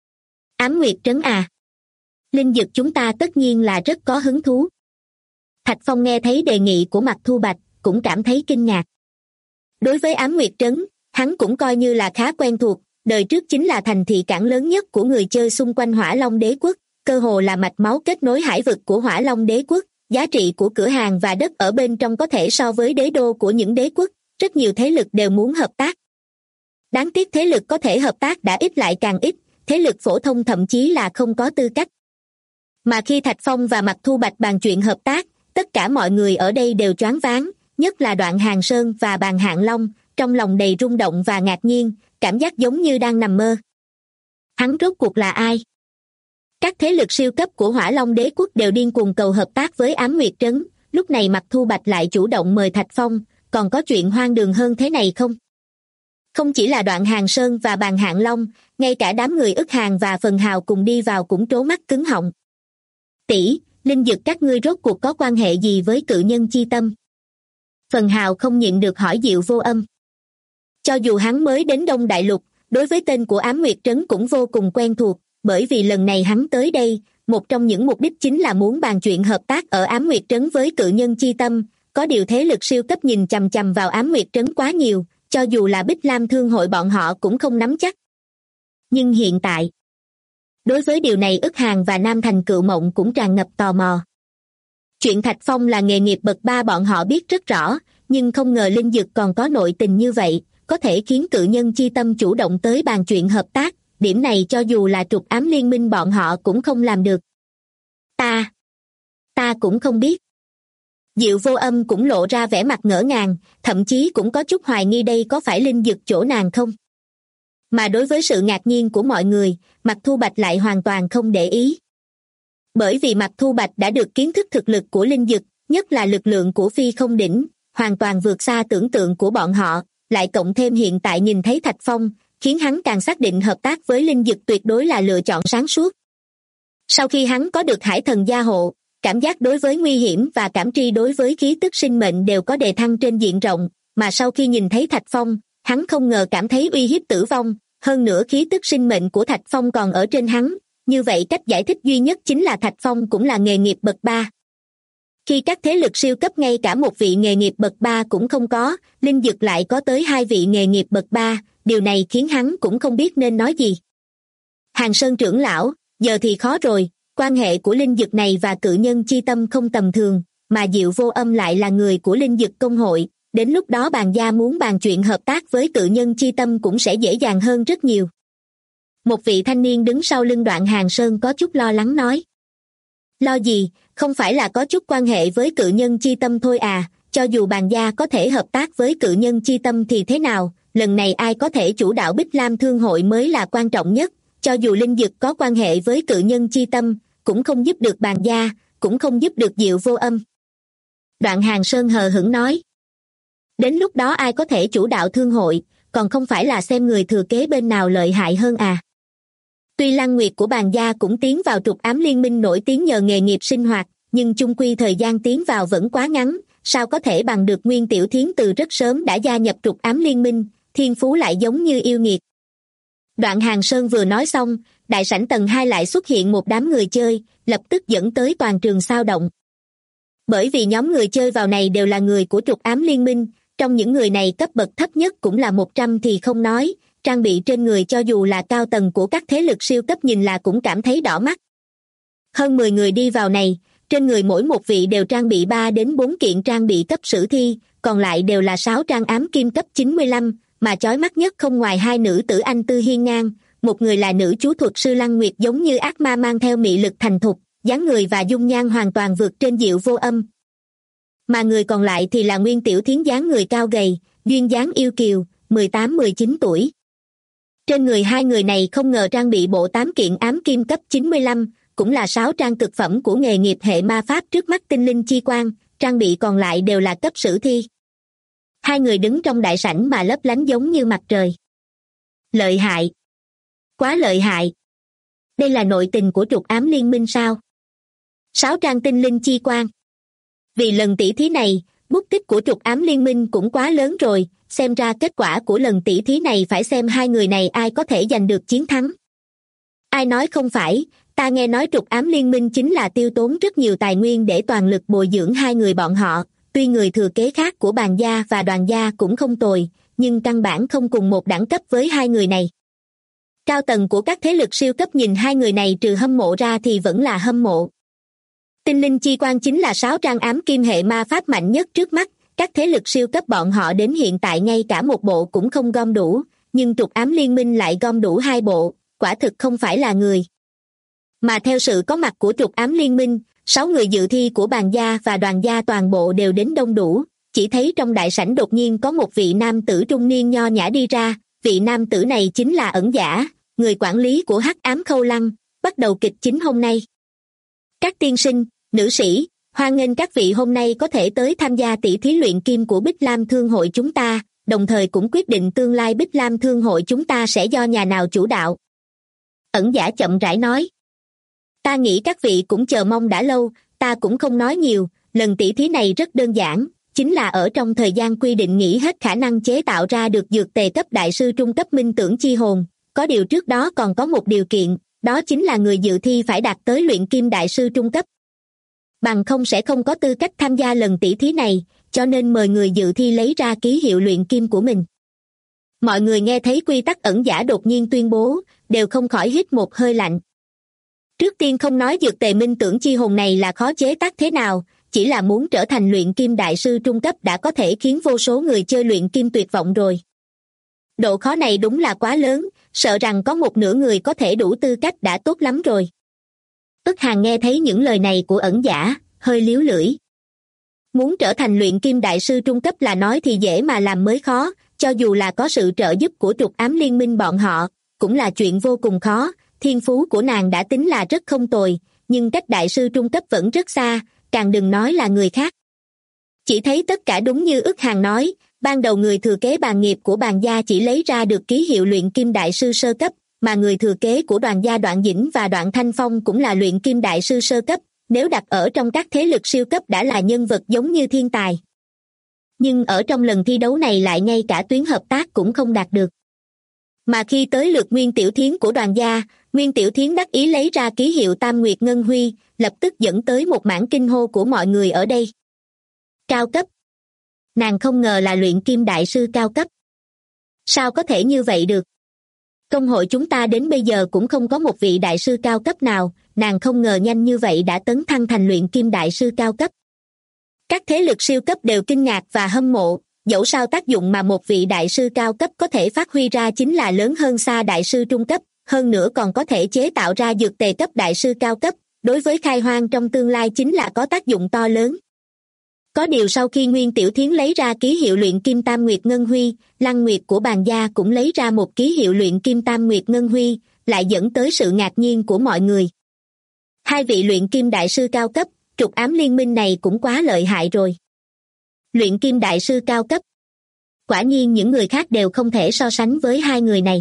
Ám Nguyệt Trấn à? Linh dực chúng ta tất nhiên là rất có hứng thú. Thạch Phong nghe thấy đề nghị của Mạc Thu Bạch, cũng cảm thấy kinh ngạc. Đối với Ám Nguyệt Trấn, hắn cũng coi như là khá quen thuộc, đời trước chính là thành thị cảng lớn nhất của người chơi xung quanh Hỏa Long Đế quốc, cơ hồ là mạch máu kết nối hải vực của Hỏa Long Đế quốc, giá trị của cửa hàng và đất ở bên trong có thể so với đế đô của những đế quốc, rất nhiều thế lực đều muốn hợp tác. Đáng tiếc thế lực có thể hợp tác đã ít lại càng ít, thế lực phổ thông thậm chí là không có tư cách. Mà khi Thạch Phong và Mạc Thu Bạch bàn chuyện hợp tác, tất cả mọi người ở đây đều choáng váng, nhất là Đoạn Hàng Sơn và Bàn Hạng Long, trong lòng đầy rung động và ngạc nhiên, cảm giác giống như đang nằm mơ. Hắn rốt cuộc là ai? Các thế lực siêu cấp của Hỏa Long Đế quốc đều điên cuồng cầu hợp tác với Ám Nguyệt Trấn, lúc này Mạc Thu Bạch lại chủ động mời Thạch Phong, còn có chuyện hoang đường hơn thế này không? Không chỉ là Đoạn Hàng Sơn và Bàn Hạng Long, ngay cả đám người Ức Hàng và Phần Hào cùng đi vào cũng trố mắt cứng họng. Tỷ, linh dực các ngươi rốt cuộc có quan hệ gì với cự nhân chi tâm? Phần Hào không nhịn được hỏi Diệu Vô Âm. Cho dù hắn mới đến Đông Đại Lục, đối với tên của Ám Nguyệt Trấn cũng vô cùng quen thuộc, bởi vì lần này hắn tới đây, một trong những mục đích chính là muốn bàn chuyện hợp tác ở Ám Nguyệt Trấn với cự nhân chi tâm, có điều thế lực siêu cấp nhìn chằm chằm vào Ám Nguyệt Trấn quá nhiều, cho dù là Bích Lam Thương hội bọn họ cũng không nắm chắc. Nhưng hiện tại, đối với điều này Ức Hàng và Nam Thành Cựu Mộng cũng tràn ngập tò mò. Chuyện Thạch Phong là nghề nghiệp bậc 3 bọn họ biết rất rõ, nhưng không ngờ linh dực còn có nội tình như vậy, có thể khiến cự nhân chi tâm chủ động tới bàn chuyện hợp tác, điểm này cho dù là Trục Ám Liên Minh bọn họ cũng không làm được. Ta cũng không biết. Diệu Vô Âm cũng lộ ra vẻ mặt ngỡ ngàng, thậm chí cũng có chút hoài nghi đây có phải linh dực chỗ nàng không. Mà đối với sự ngạc nhiên của mọi người, Mạc Thu Bạch lại hoàn toàn không để ý. Bởi vì Mạc Thu Bạch đã được kiến thức thực lực của linh dực, nhất là lực lượng của Phi Không Đỉnh, hoàn toàn vượt xa tưởng tượng của bọn họ, lại cộng thêm hiện tại nhìn thấy Thạch Phong, khiến hắn càng xác định hợp tác với linh dực tuyệt đối là lựa chọn sáng suốt. Sau khi hắn có được hải thần gia hộ, cảm giác đối với nguy hiểm và cảm tri đối với khí tức sinh mệnh đều có đề thăng trên diện rộng, mà sau khi nhìn thấy Thạch Phong, hắn không ngờ cảm thấy uy hiếp tử vong, hơn nữa khí tức sinh mệnh của Thạch Phong còn ở trên hắn, như vậy cách giải thích duy nhất chính là Thạch Phong cũng là nghề nghiệp bậc 3. Khi các thế lực siêu cấp ngay cả một vị nghề nghiệp bậc 3 cũng không có, linh dực lại có tới 2 vị nghề nghiệp bậc 3, điều này khiến hắn cũng không biết nên nói gì. Hàng Sơn trưởng lão, giờ thì khó rồi, quan hệ của linh dực này và cự nhân chi tâm không tầm thường, mà Diệu Vô Âm lại là người của linh dực công hội, đến lúc đó bàn gia muốn bàn chuyện hợp tác với cự nhân chi tâm cũng sẽ dễ dàng hơn rất nhiều. Một vị thanh niên đứng sau lưng Đoạn Hàng Sơn có chút lo lắng nói. Lo gì, không phải là có chút quan hệ với cự nhân chi tâm thôi à, cho dù bàn gia có thể hợp tác với cự nhân chi tâm thì thế nào, lần này ai có thể chủ đạo Bích Lam Thương hội mới là quan trọng nhất, cho dù linh dực có quan hệ với cự nhân chi tâm, cũng không giúp được bàn gia, cũng không giúp được Diệu Vô Âm. Đoạn Hàng Sơn hờ hững nói. Đến lúc đó ai có thể chủ đạo thương hội, còn không phải là xem người thừa kế bên nào lợi hại hơn à. Tuy Lăng Nguyệt của bàn gia cũng tiến vào Trục Ám Liên Minh nổi tiếng nhờ nghề nghiệp sinh hoạt, nhưng chung quy thời gian tiến vào vẫn quá ngắn, sao có thể bằng được Nguyên Tiểu Thiến từ rất sớm đã gia nhập Trục Ám Liên Minh, thiên phú lại giống như yêu nghiệt. Đoạn Hàng Sơn vừa nói xong, đại sảnh tầng 2 lại xuất hiện một đám người chơi, lập tức dẫn tới toàn trường xao động. Bởi vì nhóm người chơi vào này đều là người của Trục Ám Liên Minh, trong những người này cấp bậc thấp nhất cũng là 100 thì không nói, trang bị trên người cho dù là cao tầng của các thế lực siêu cấp nhìn là cũng cảm thấy đỏ mắt. Hơn 10 người đi vào này, trên người mỗi một vị đều trang bị 3 đến 4 kiện trang bị cấp sử thi, còn lại đều là 6 trang ám kim cấp 95, mà chói mắt nhất không ngoài 2 nữ tử anh tư hiên ngang, một người là nữ chú thuật sư Lăng Nguyệt giống như ác ma mang theo mị lực thành thục, dáng người và dung nhan hoàn toàn vượt trên Diệu Vô Âm. Mà người còn lại thì là Nguyên Tiểu Thiến dáng người cao gầy, duyên dáng yêu kiều, 18-19 tuổi. Trên người hai người này không ngờ trang bị bộ 8 kiện ám kim cấp 95, cũng là 6 trang cực phẩm của nghề nghiệp hệ ma pháp trước mắt tinh linh chi quang, trang bị còn lại đều là cấp sử thi. Hai người đứng trong đại sảnh mà lấp lánh giống như mặt trời. Lợi hại! Quá lợi hại! Đây là nội tình của Trục Ám Liên Minh sao? 6 trang tinh linh chi quang. Vì lần tỷ thí này, bút tích của Trục Ám Liên Minh cũng quá lớn rồi, xem ra kết quả của lần tỷ thí này phải xem hai người này ai có thể giành được chiến thắng. Ai nói không phải, ta nghe nói Trục Ám Liên Minh chính là tiêu tốn rất nhiều tài nguyên để toàn lực bồi dưỡng hai người bọn họ, tuy người thừa kế khác của bàn gia và đoàn gia cũng không tồi, nhưng căn bản không cùng một đẳng cấp với hai người này. Cao tầng của các thế lực siêu cấp nhìn hai người này trừ hâm mộ ra thì vẫn là hâm mộ. Tinh linh chi quan chính là 6 trang ám kim hệ ma pháp mạnh nhất trước mắt, các thế lực siêu cấp bọn họ đến hiện tại ngay cả một bộ cũng không gom đủ, nhưng trục ám liên minh lại gom đủ 2 bộ, quả thực không phải là người. Mà theo sự có mặt của trục ám liên minh, 6 người dự thi của bàn gia và đoàn gia toàn bộ đều đến đông đủ, chỉ thấy trong đại sảnh đột nhiên có một vị nam tử trung niên nho nhã đi ra, vị nam tử này chính là Ẩn Giả, người quản lý của Hắc Ám Khâu Lăng, bắt đầu kịch chính hôm nay. Các tiên sinh, nữ sĩ, hoan nghênh các vị hôm nay có thể tới tham gia tỷ thí luyện kim của Bích Lam Thương hội chúng ta, đồng thời cũng quyết định tương lai Bích Lam Thương hội chúng ta sẽ do nhà nào chủ đạo. Ẩn Giả chậm rãi nói. Ta nghĩ các vị cũng chờ mong đã lâu, ta cũng không nói nhiều, lần tỷ thí này rất đơn giản, chính là ở trong thời gian quy định nghĩ hết khả năng chế tạo ra được dược tề cấp đại sư trung cấp minh tưởng chi hồn, có điều trước đó còn có một điều kiện, đó chính là người dự thi phải đạt tới luyện kim đại sư trung cấp. Bằng không sẽ không có tư cách tham gia lần tỷ thí này, cho nên mời người dự thi lấy ra ký hiệu luyện kim của mình. Mọi người nghe thấy quy tắc Ẩn Giả đột nhiên tuyên bố, đều không khỏi hít một hơi lạnh. Trước tiên không nói dược tề minh tưởng chi hồn này là khó chế tác thế nào, chỉ là muốn trở thành luyện kim đại sư trung cấp đã có thể khiến vô số người chơi luyện kim tuyệt vọng rồi. Độ khó này đúng là quá lớn, sợ rằng có một nửa người có thể đủ tư cách đã tốt lắm rồi. Ức Hàn nghe thấy những lời này của Ẩn Giả, hơi líu lưỡi. Muốn trở thành luyện kim đại sư trung cấp là nói thì dễ mà làm mới khó, cho dù là có sự trợ giúp của trục ám liên minh bọn họ, cũng là chuyện vô cùng khó, thiên phú của nàng đã tính là rất không tồi, nhưng cách đại sư trung cấp vẫn rất xa, càng đừng nói là người khác. Chỉ thấy tất cả đúng như Ức Hàn nói, ban đầu người thừa kế bàn nghiệp của bàn gia chỉ lấy ra được ký hiệu luyện kim đại sư sơ cấp, mà người thừa kế của đoàn gia Đoạn Dĩnh và Đoạn Thanh Phong cũng là luyện kim đại sư sơ cấp, nếu đặt ở trong các thế lực siêu cấp đã là nhân vật giống như thiên tài. Nhưng ở trong lần thi đấu này lại ngay cả tuyến hợp tác cũng không đạt được. Mà khi tới lượt Nguyên Tiểu Thiến của đoàn gia, Nguyên Tiểu Thiến đắc ý lấy ra ký hiệu Tam Nguyệt Ngân Huy, lập tức dẫn tới một mảng kinh hô của mọi người ở đây. Cao cấp. Nàng không ngờ là luyện kim đại sư cao cấp. Sao có thể như vậy được? Công hội chúng ta đến bây giờ cũng không có một vị đại sư cao cấp nào, nàng không ngờ nhanh như vậy đã tấn thăng thành luyện kim đại sư cao cấp. Các thế lực siêu cấp đều kinh ngạc và hâm mộ, dẫu sao tác dụng mà một vị đại sư cao cấp có thể phát huy ra chính là lớn hơn xa đại sư trung cấp, hơn nữa còn có thể chế tạo ra dược tề cấp đại sư cao cấp, đối với khai hoang trong tương lai chính là có tác dụng to lớn. Có điều sau khi Nguyên Tiểu Thiến lấy ra ký hiệu luyện kim Tam Nguyệt Ngân Huy, Lăng Nguyệt của bàn gia cũng lấy ra một ký hiệu luyện kim Tam Nguyệt Ngân Huy, lại dẫn tới sự ngạc nhiên của mọi người. Hai vị luyện kim đại sư cao cấp, trục ám liên minh này cũng quá lợi hại rồi. Luyện kim đại sư cao cấp. Quả nhiên những người khác đều không thể so sánh với hai người này.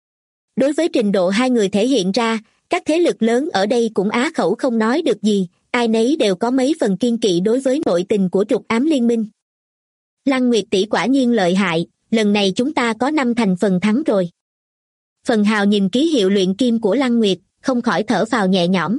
Đối với trình độ hai người thể hiện ra, các thế lực lớn ở đây cũng á khẩu không nói được gì, ai nấy đều có mấy phần kiên kỵ đối với nội tình của trục ám liên minh. Lăng Nguyệt tỷ quả nhiên lợi hại, lần này chúng ta có 5 thành phần thắng rồi. Phần Hào nhìn ký hiệu luyện kim của Lăng Nguyệt, không khỏi thở phào nhẹ nhõm.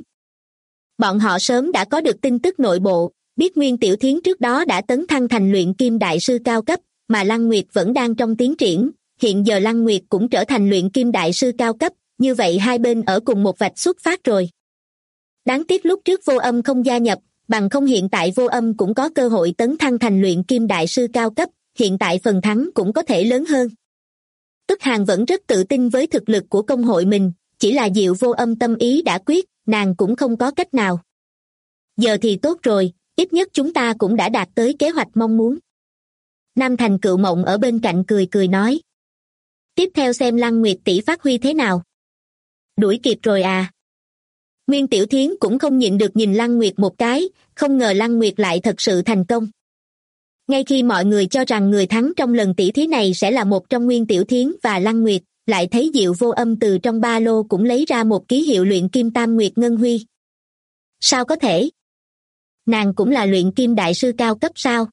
Bọn họ sớm đã có được tin tức nội bộ, biết Nguyên Tiểu Thiến trước đó đã tấn thăng thành luyện kim đại sư cao cấp, mà Lăng Nguyệt vẫn đang trong tiến triển, hiện giờ Lăng Nguyệt cũng trở thành luyện kim đại sư cao cấp, như vậy hai bên ở cùng một vạch xuất phát rồi. Đáng tiếc lúc trước Vô Âm không gia nhập, bằng không hiện tại Vô Âm cũng có cơ hội tấn thăng thành luyện kim đại sư cao cấp, hiện tại phần thắng cũng có thể lớn hơn. Tức Hàn vẫn rất tự tin với thực lực của công hội mình, chỉ là Diệu Vô Âm tâm ý đã quyết, nàng cũng không có cách nào. Giờ thì tốt rồi, ít nhất chúng ta cũng đã đạt tới kế hoạch mong muốn. Nam Thành Cựu Mộng ở bên cạnh cười cười nói. Tiếp theo xem Lăng Nguyệt tỷ phát huy thế nào. Đuổi kịp rồi à? Nguyên Tiểu Thiến cũng không nhịn được nhìn Lăng Nguyệt một cái, không ngờ Lăng Nguyệt lại thật sự thành công. Ngay khi mọi người cho rằng người thắng trong lần tỷ thí này sẽ là một trong Nguyên Tiểu Thiến và Lăng Nguyệt, lại thấy Diệu Vô Âm từ trong ba lô cũng lấy ra một ký hiệu luyện kim Tam Nguyệt Ngân Huy. Sao có thể? Nàng cũng là luyện kim đại sư cao cấp sao?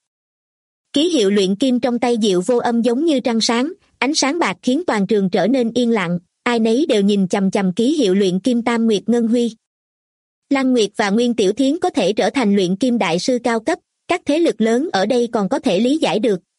Ký hiệu luyện kim trong tay Diệu Vô Âm giống như trăng sáng, ánh sáng bạc khiến toàn trường trở nên yên lặng, ai nấy đều nhìn chằm chằm ký hiệu luyện kim Tam Nguyệt Ngân Huy. Lăng Nguyệt và Nguyên Tiểu Thiến có thể trở thành luyện kim đại sư cao cấp, các thế lực lớn ở đây còn có thể lý giải được,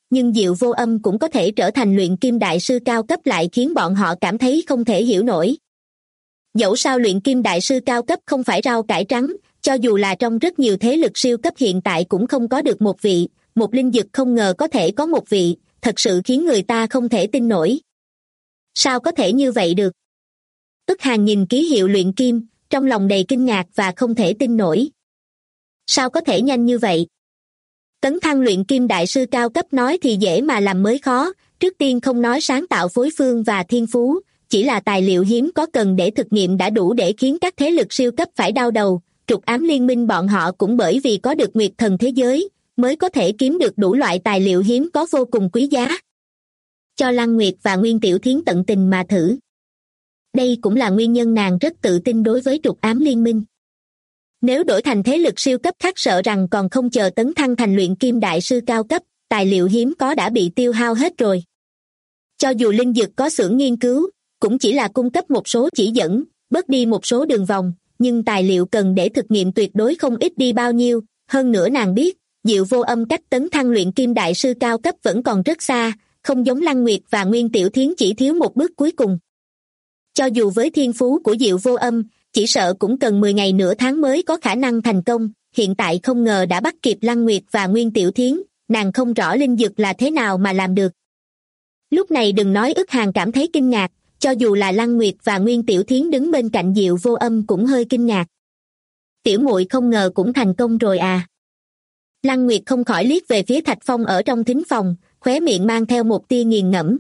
nhưng Diệu Vô Âm cũng có thể trở thành luyện kim đại sư cao cấp lại khiến bọn họ cảm thấy không thể hiểu nổi. Dẫu sao luyện kim đại sư cao cấp không phải rau cải trắng, cho dù là trong rất nhiều thế lực siêu cấp hiện tại cũng không có được một vị, một linh dực không ngờ có thể có một vị, thật sự khiến người ta không thể tin nổi. Sao có thể như vậy được? Ức Hàn nhìn ký hiệu luyện kim, trong lòng đầy kinh ngạc và không thể tin nổi. Sao có thể nhanh như vậy? Tấn thăng luyện kim đại sư cao cấp nói thì dễ mà làm mới khó, trước tiên không nói sáng tạo phối phương và thiên phú, chỉ là tài liệu hiếm có cần để thực nghiệm đã đủ để khiến các thế lực siêu cấp phải đau đầu. Trục ám liên minh bọn họ cũng bởi vì có được Nguyệt Thần thế giới, mới có thể kiếm được đủ loại tài liệu hiếm có vô cùng quý giá. Cho Lăng Nguyệt và Nguyên Tiểu Thiến tận tình mà thử. Đây cũng là nguyên nhân nàng rất tự tin đối với trục ám liên minh. Nếu đổi thành thế lực siêu cấp khác sợ rằng còn không chờ tấn thăng thành luyện kim đại sư cao cấp, tài liệu hiếm có đã bị tiêu hao hết rồi. Cho dù linh dược có xưởng nghiên cứu, cũng chỉ là cung cấp một số chỉ dẫn, bớt đi một số đường vòng, nhưng tài liệu cần để thực nghiệm tuyệt đối không ít đi bao nhiêu. Hơn nữa nàng biết, Diệu Vô Âm cách tấn thăng luyện kim đại sư cao cấp vẫn còn rất xa, không giống Lăng Nguyệt và Nguyên Tiểu Thiến chỉ thiếu một bước cuối cùng. Cho dù với thiên phú của Diệu Vô Âm, chỉ sợ cũng cần 10 ngày nửa tháng mới có khả năng thành công, hiện tại không ngờ đã bắt kịp Lăng Nguyệt và Nguyên Tiểu Thiến, nàng không rõ linh dược là thế nào mà làm được. Lúc này đừng nói Ức Hàn cảm thấy kinh ngạc, cho dù là Lăng Nguyệt và Nguyên Tiểu Thiến đứng bên cạnh Diệu Vô Âm cũng hơi kinh ngạc. Tiểu muội không ngờ cũng thành công rồi à? Lăng Nguyệt không khỏi liếc về phía Thạch Phong ở trong thính phòng, khóe miệng mang theo một tia nghiền ngẫm.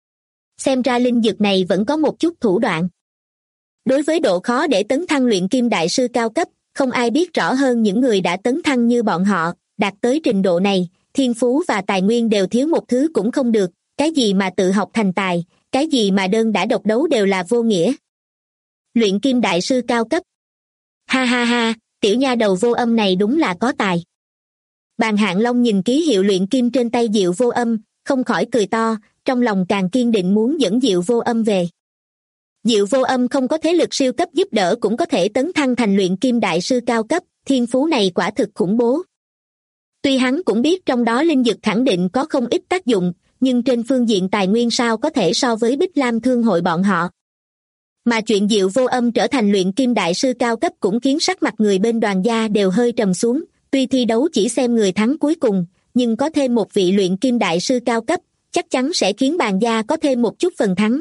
Xem ra linh dược này vẫn có một chút thủ đoạn. Đối với độ khó để tấn thăng luyện kim đại sư cao cấp, không ai biết rõ hơn những người đã tấn thăng như bọn họ, đạt tới trình độ này, thiên phú và tài nguyên đều thiếu một thứ cũng không được, cái gì mà tự học thành tài, cái gì mà đơn đã độc đấu đều là vô nghĩa. Luyện kim đại sư cao cấp. Ha ha ha, tiểu nha đầu Vô Âm này đúng là có tài. Bàn Hạng Long nhìn ký hiệu luyện kim trên tay Diệu Vô Âm, không khỏi cười to, trong lòng càng kiên định muốn dẫn Diệu Vô Âm về. Diệu Vô Âm không có thế lực siêu cấp giúp đỡ cũng có thể tấn thăng thành luyện kim đại sư cao cấp, thiên phú này quả thực khủng bố. Tuy hắn cũng biết trong đó linh dược khẳng định có không ít tác dụng, nhưng trên phương diện tài nguyên sao có thể so với Bích Lam Thương hội bọn họ. Mà chuyện Diệu Vô Âm trở thành luyện kim đại sư cao cấp cũng khiến sắc mặt người bên Đoàn gia đều hơi trầm xuống, tuy thi đấu chỉ xem người thắng cuối cùng, nhưng có thêm một vị luyện kim đại sư cao cấp, chắc chắn sẽ khiến Bàn gia có thêm một chút phần thắng.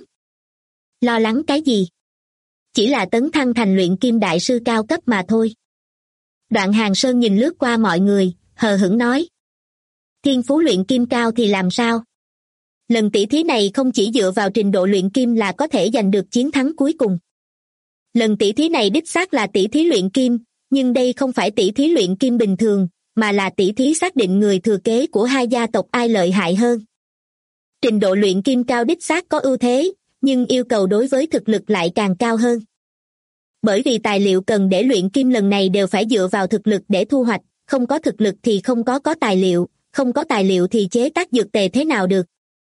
Lo lắng cái gì? Chỉ là tấn thăng thành luyện kim đại sư cao cấp mà thôi. Đoạn Hàn Sơn nhìn lướt qua mọi người, hờ hững nói. Thiên phú luyện kim cao thì làm sao? Lần tỷ thí này không chỉ dựa vào trình độ luyện kim là có thể giành được chiến thắng cuối cùng. Lần tỷ thí này đích xác là tỷ thí luyện kim, nhưng đây không phải tỷ thí luyện kim bình thường, mà là tỷ thí xác định người thừa kế của hai gia tộc ai lợi hại hơn. Trình độ luyện kim cao đích xác có ưu thế, nhưng yêu cầu đối với thực lực lại càng cao hơn. Bởi vì tài liệu cần để luyện kim lần này đều phải dựa vào thực lực để thu hoạch, không có thực lực thì không có tài liệu, không có tài liệu thì chế tác dược tề thế nào được.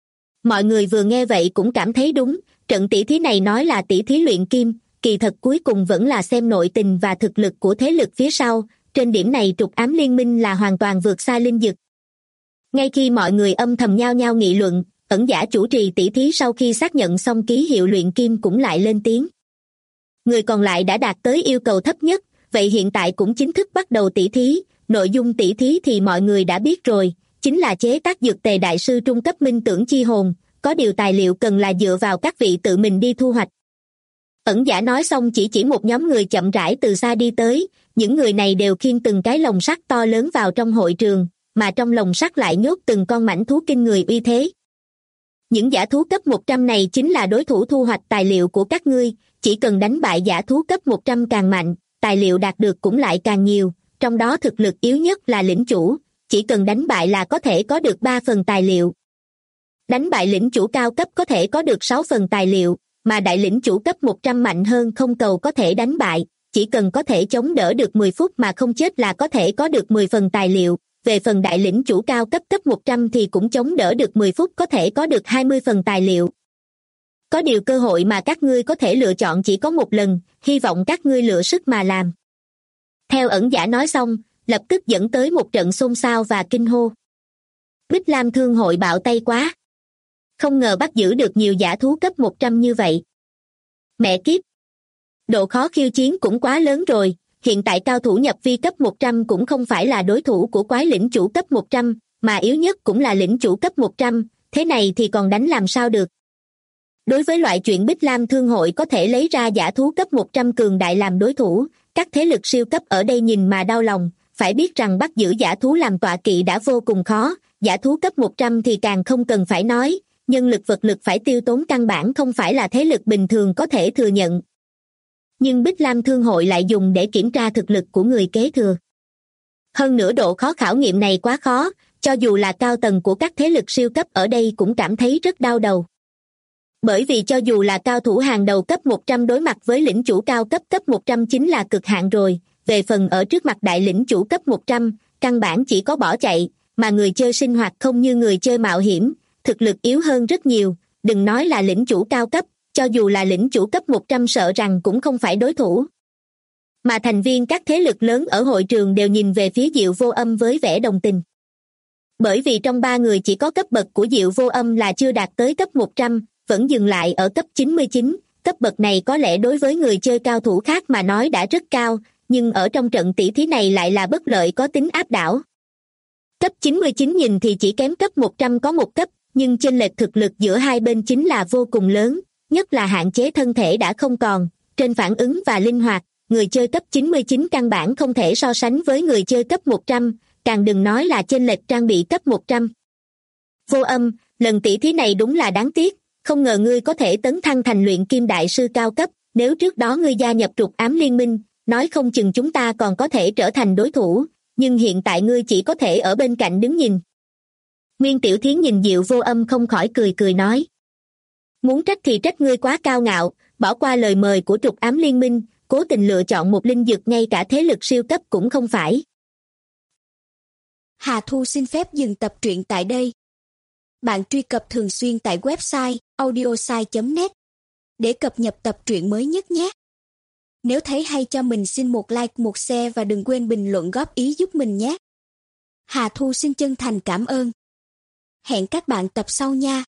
Mọi người vừa nghe vậy cũng cảm thấy đúng, trận tỷ thí này nói là tỷ thí luyện kim, kỳ thật cuối cùng vẫn là xem nội tình và thực lực của thế lực phía sau, trên điểm này trục ám liên minh là hoàn toàn vượt xa linh dực. Ngay khi mọi người âm thầm nhao nhao nghị luận, ẩn giả chủ trì tỷ thí sau khi xác nhận xong ký hiệu luyện kim cũng lại lên tiếng. Người còn lại đã đạt tới yêu cầu thấp nhất, vậy hiện tại cũng chính thức bắt đầu tỷ thí, nội dung tỷ thí thì mọi người đã biết rồi, chính là chế tác dược tề đại sư trung cấp minh tưởng chi hồn, có điều tài liệu cần là dựa vào các vị tự mình đi thu hoạch. Ẩn giả nói xong chỉ một nhóm người chậm rãi từ xa đi tới, những người này đều khiêng từng cái lồng sắt to lớn vào trong hội trường, mà trong lồng sắt lại nhốt từng con mãnh thú kinh người uy thế. Những giả thú cấp 100 này chính là đối thủ thu hoạch tài liệu của các ngươi, chỉ cần đánh bại giả thú cấp 100 càng mạnh, tài liệu đạt được cũng lại càng nhiều, trong đó thực lực yếu nhất là lĩnh chủ, chỉ cần đánh bại là có thể có được 3 phần tài liệu. Đánh bại lĩnh chủ cao cấp có thể có được 6 phần tài liệu, mà đại lĩnh chủ cấp 100 mạnh hơn không cầu có thể đánh bại, chỉ cần có thể chống đỡ được 10 phút mà không chết là có thể có được 10 phần tài liệu. Về phần đại lĩnh chủ cao cấp 100 thì cũng chống đỡ được 10 phút có thể có được 20 phần tài liệu. Có điều cơ hội mà các ngươi có thể lựa chọn chỉ có một lần, hy vọng các ngươi lựa sức mà làm. Theo ẩn giả nói xong, lập tức dẫn tới một trận xôn xao và kinh hô. Bích Lam Thương hội bạo tay quá. Không ngờ bắt giữ được nhiều giả thú cấp 100 như vậy. Mẹ kiếp. Độ khó khiêu chiến cũng quá lớn rồi, hiện tại cao thủ nhập vi cấp 100 cũng không phải là đối thủ của quái lĩnh chủ cấp 100, mà yếu nhất cũng là lĩnh chủ cấp 100, thế này thì còn đánh làm sao được. Đối với loại chuyện Bích Lam Thương hội có thể lấy ra giả thú cấp 100 cường đại làm đối thủ, các thế lực siêu cấp ở đây nhìn mà đau lòng, phải biết rằng bắt giữ giả thú làm tọa kỵ đã vô cùng khó, giả thú cấp 100 thì càng không cần phải nói, nhân lực vật lực phải tiêu tốn căn bản không phải là thế lực bình thường có thể thừa nhận. Nhưng Bích Lam Thương hội lại dùng để kiểm tra thực lực của người kế thừa. Hơn nữa độ khó khảo nghiệm này quá khó, cho dù là cao tầng của các thế lực siêu cấp ở đây cũng cảm thấy rất đau đầu. Bởi vì cho dù là cao thủ hàng đầu cấp 100 đối mặt với lĩnh chủ cao cấp 100 chính là cực hạn rồi, về phần ở trước mặt đại lĩnh chủ cấp 100, căn bản chỉ có bỏ chạy, mà người chơi sinh hoạt không như người chơi mạo hiểm, thực lực yếu hơn rất nhiều, đừng nói là lĩnh chủ cao cấp, cho dù là lĩnh chủ cấp 100 sợ rằng cũng không phải đối thủ. Mà thành viên các thế lực lớn ở hội trường đều nhìn về phía Diệu Vô Âm với vẻ đồng tình. Bởi vì trong ba người chỉ có cấp bậc của Diệu Vô Âm là chưa đạt tới cấp 100, vẫn dừng lại ở cấp 99, cấp bậc này có lẽ đối với người chơi cao thủ khác mà nói đã rất cao, nhưng ở trong trận tỷ thí này lại là bất lợi có tính áp đảo. Cấp 99 nhìn thì chỉ kém cấp 100 có một cấp, nhưng chênh lệch thực lực giữa hai bên chính là vô cùng lớn, nhất là hạn chế thân thể đã không còn, trên phản ứng và linh hoạt, người chơi cấp 99 căn bản không thể so sánh với người chơi cấp 100, càng đừng nói là chênh lệch trang bị cấp 100. Vô Âm, lần tỷ thí này đúng là đáng tiếc, không ngờ ngươi có thể tấn thăng thành luyện kim đại sư cao cấp, nếu trước đó ngươi gia nhập trục ám liên minh, nói không chừng chúng ta còn có thể trở thành đối thủ, nhưng hiện tại ngươi chỉ có thể ở bên cạnh đứng nhìn. Nguyên Tiểu Thiến nhìn Diệu Vô Âm không khỏi cười cười nói. Muốn trách thì trách ngươi quá cao ngạo, bỏ qua lời mời của trục ám liên minh, cố tình lựa chọn một linh dược ngay cả thế lực siêu cấp cũng không phải. Hà Thu xin phép dừng tập truyện tại đây. Bạn truy cập thường xuyên tại website audiosai.net để cập nhật tập truyện mới nhất nhé. Nếu thấy hay cho mình xin một like, một share và đừng quên bình luận góp ý giúp mình nhé. Hà Thu xin chân thành cảm ơn. Hẹn các bạn tập sau nha.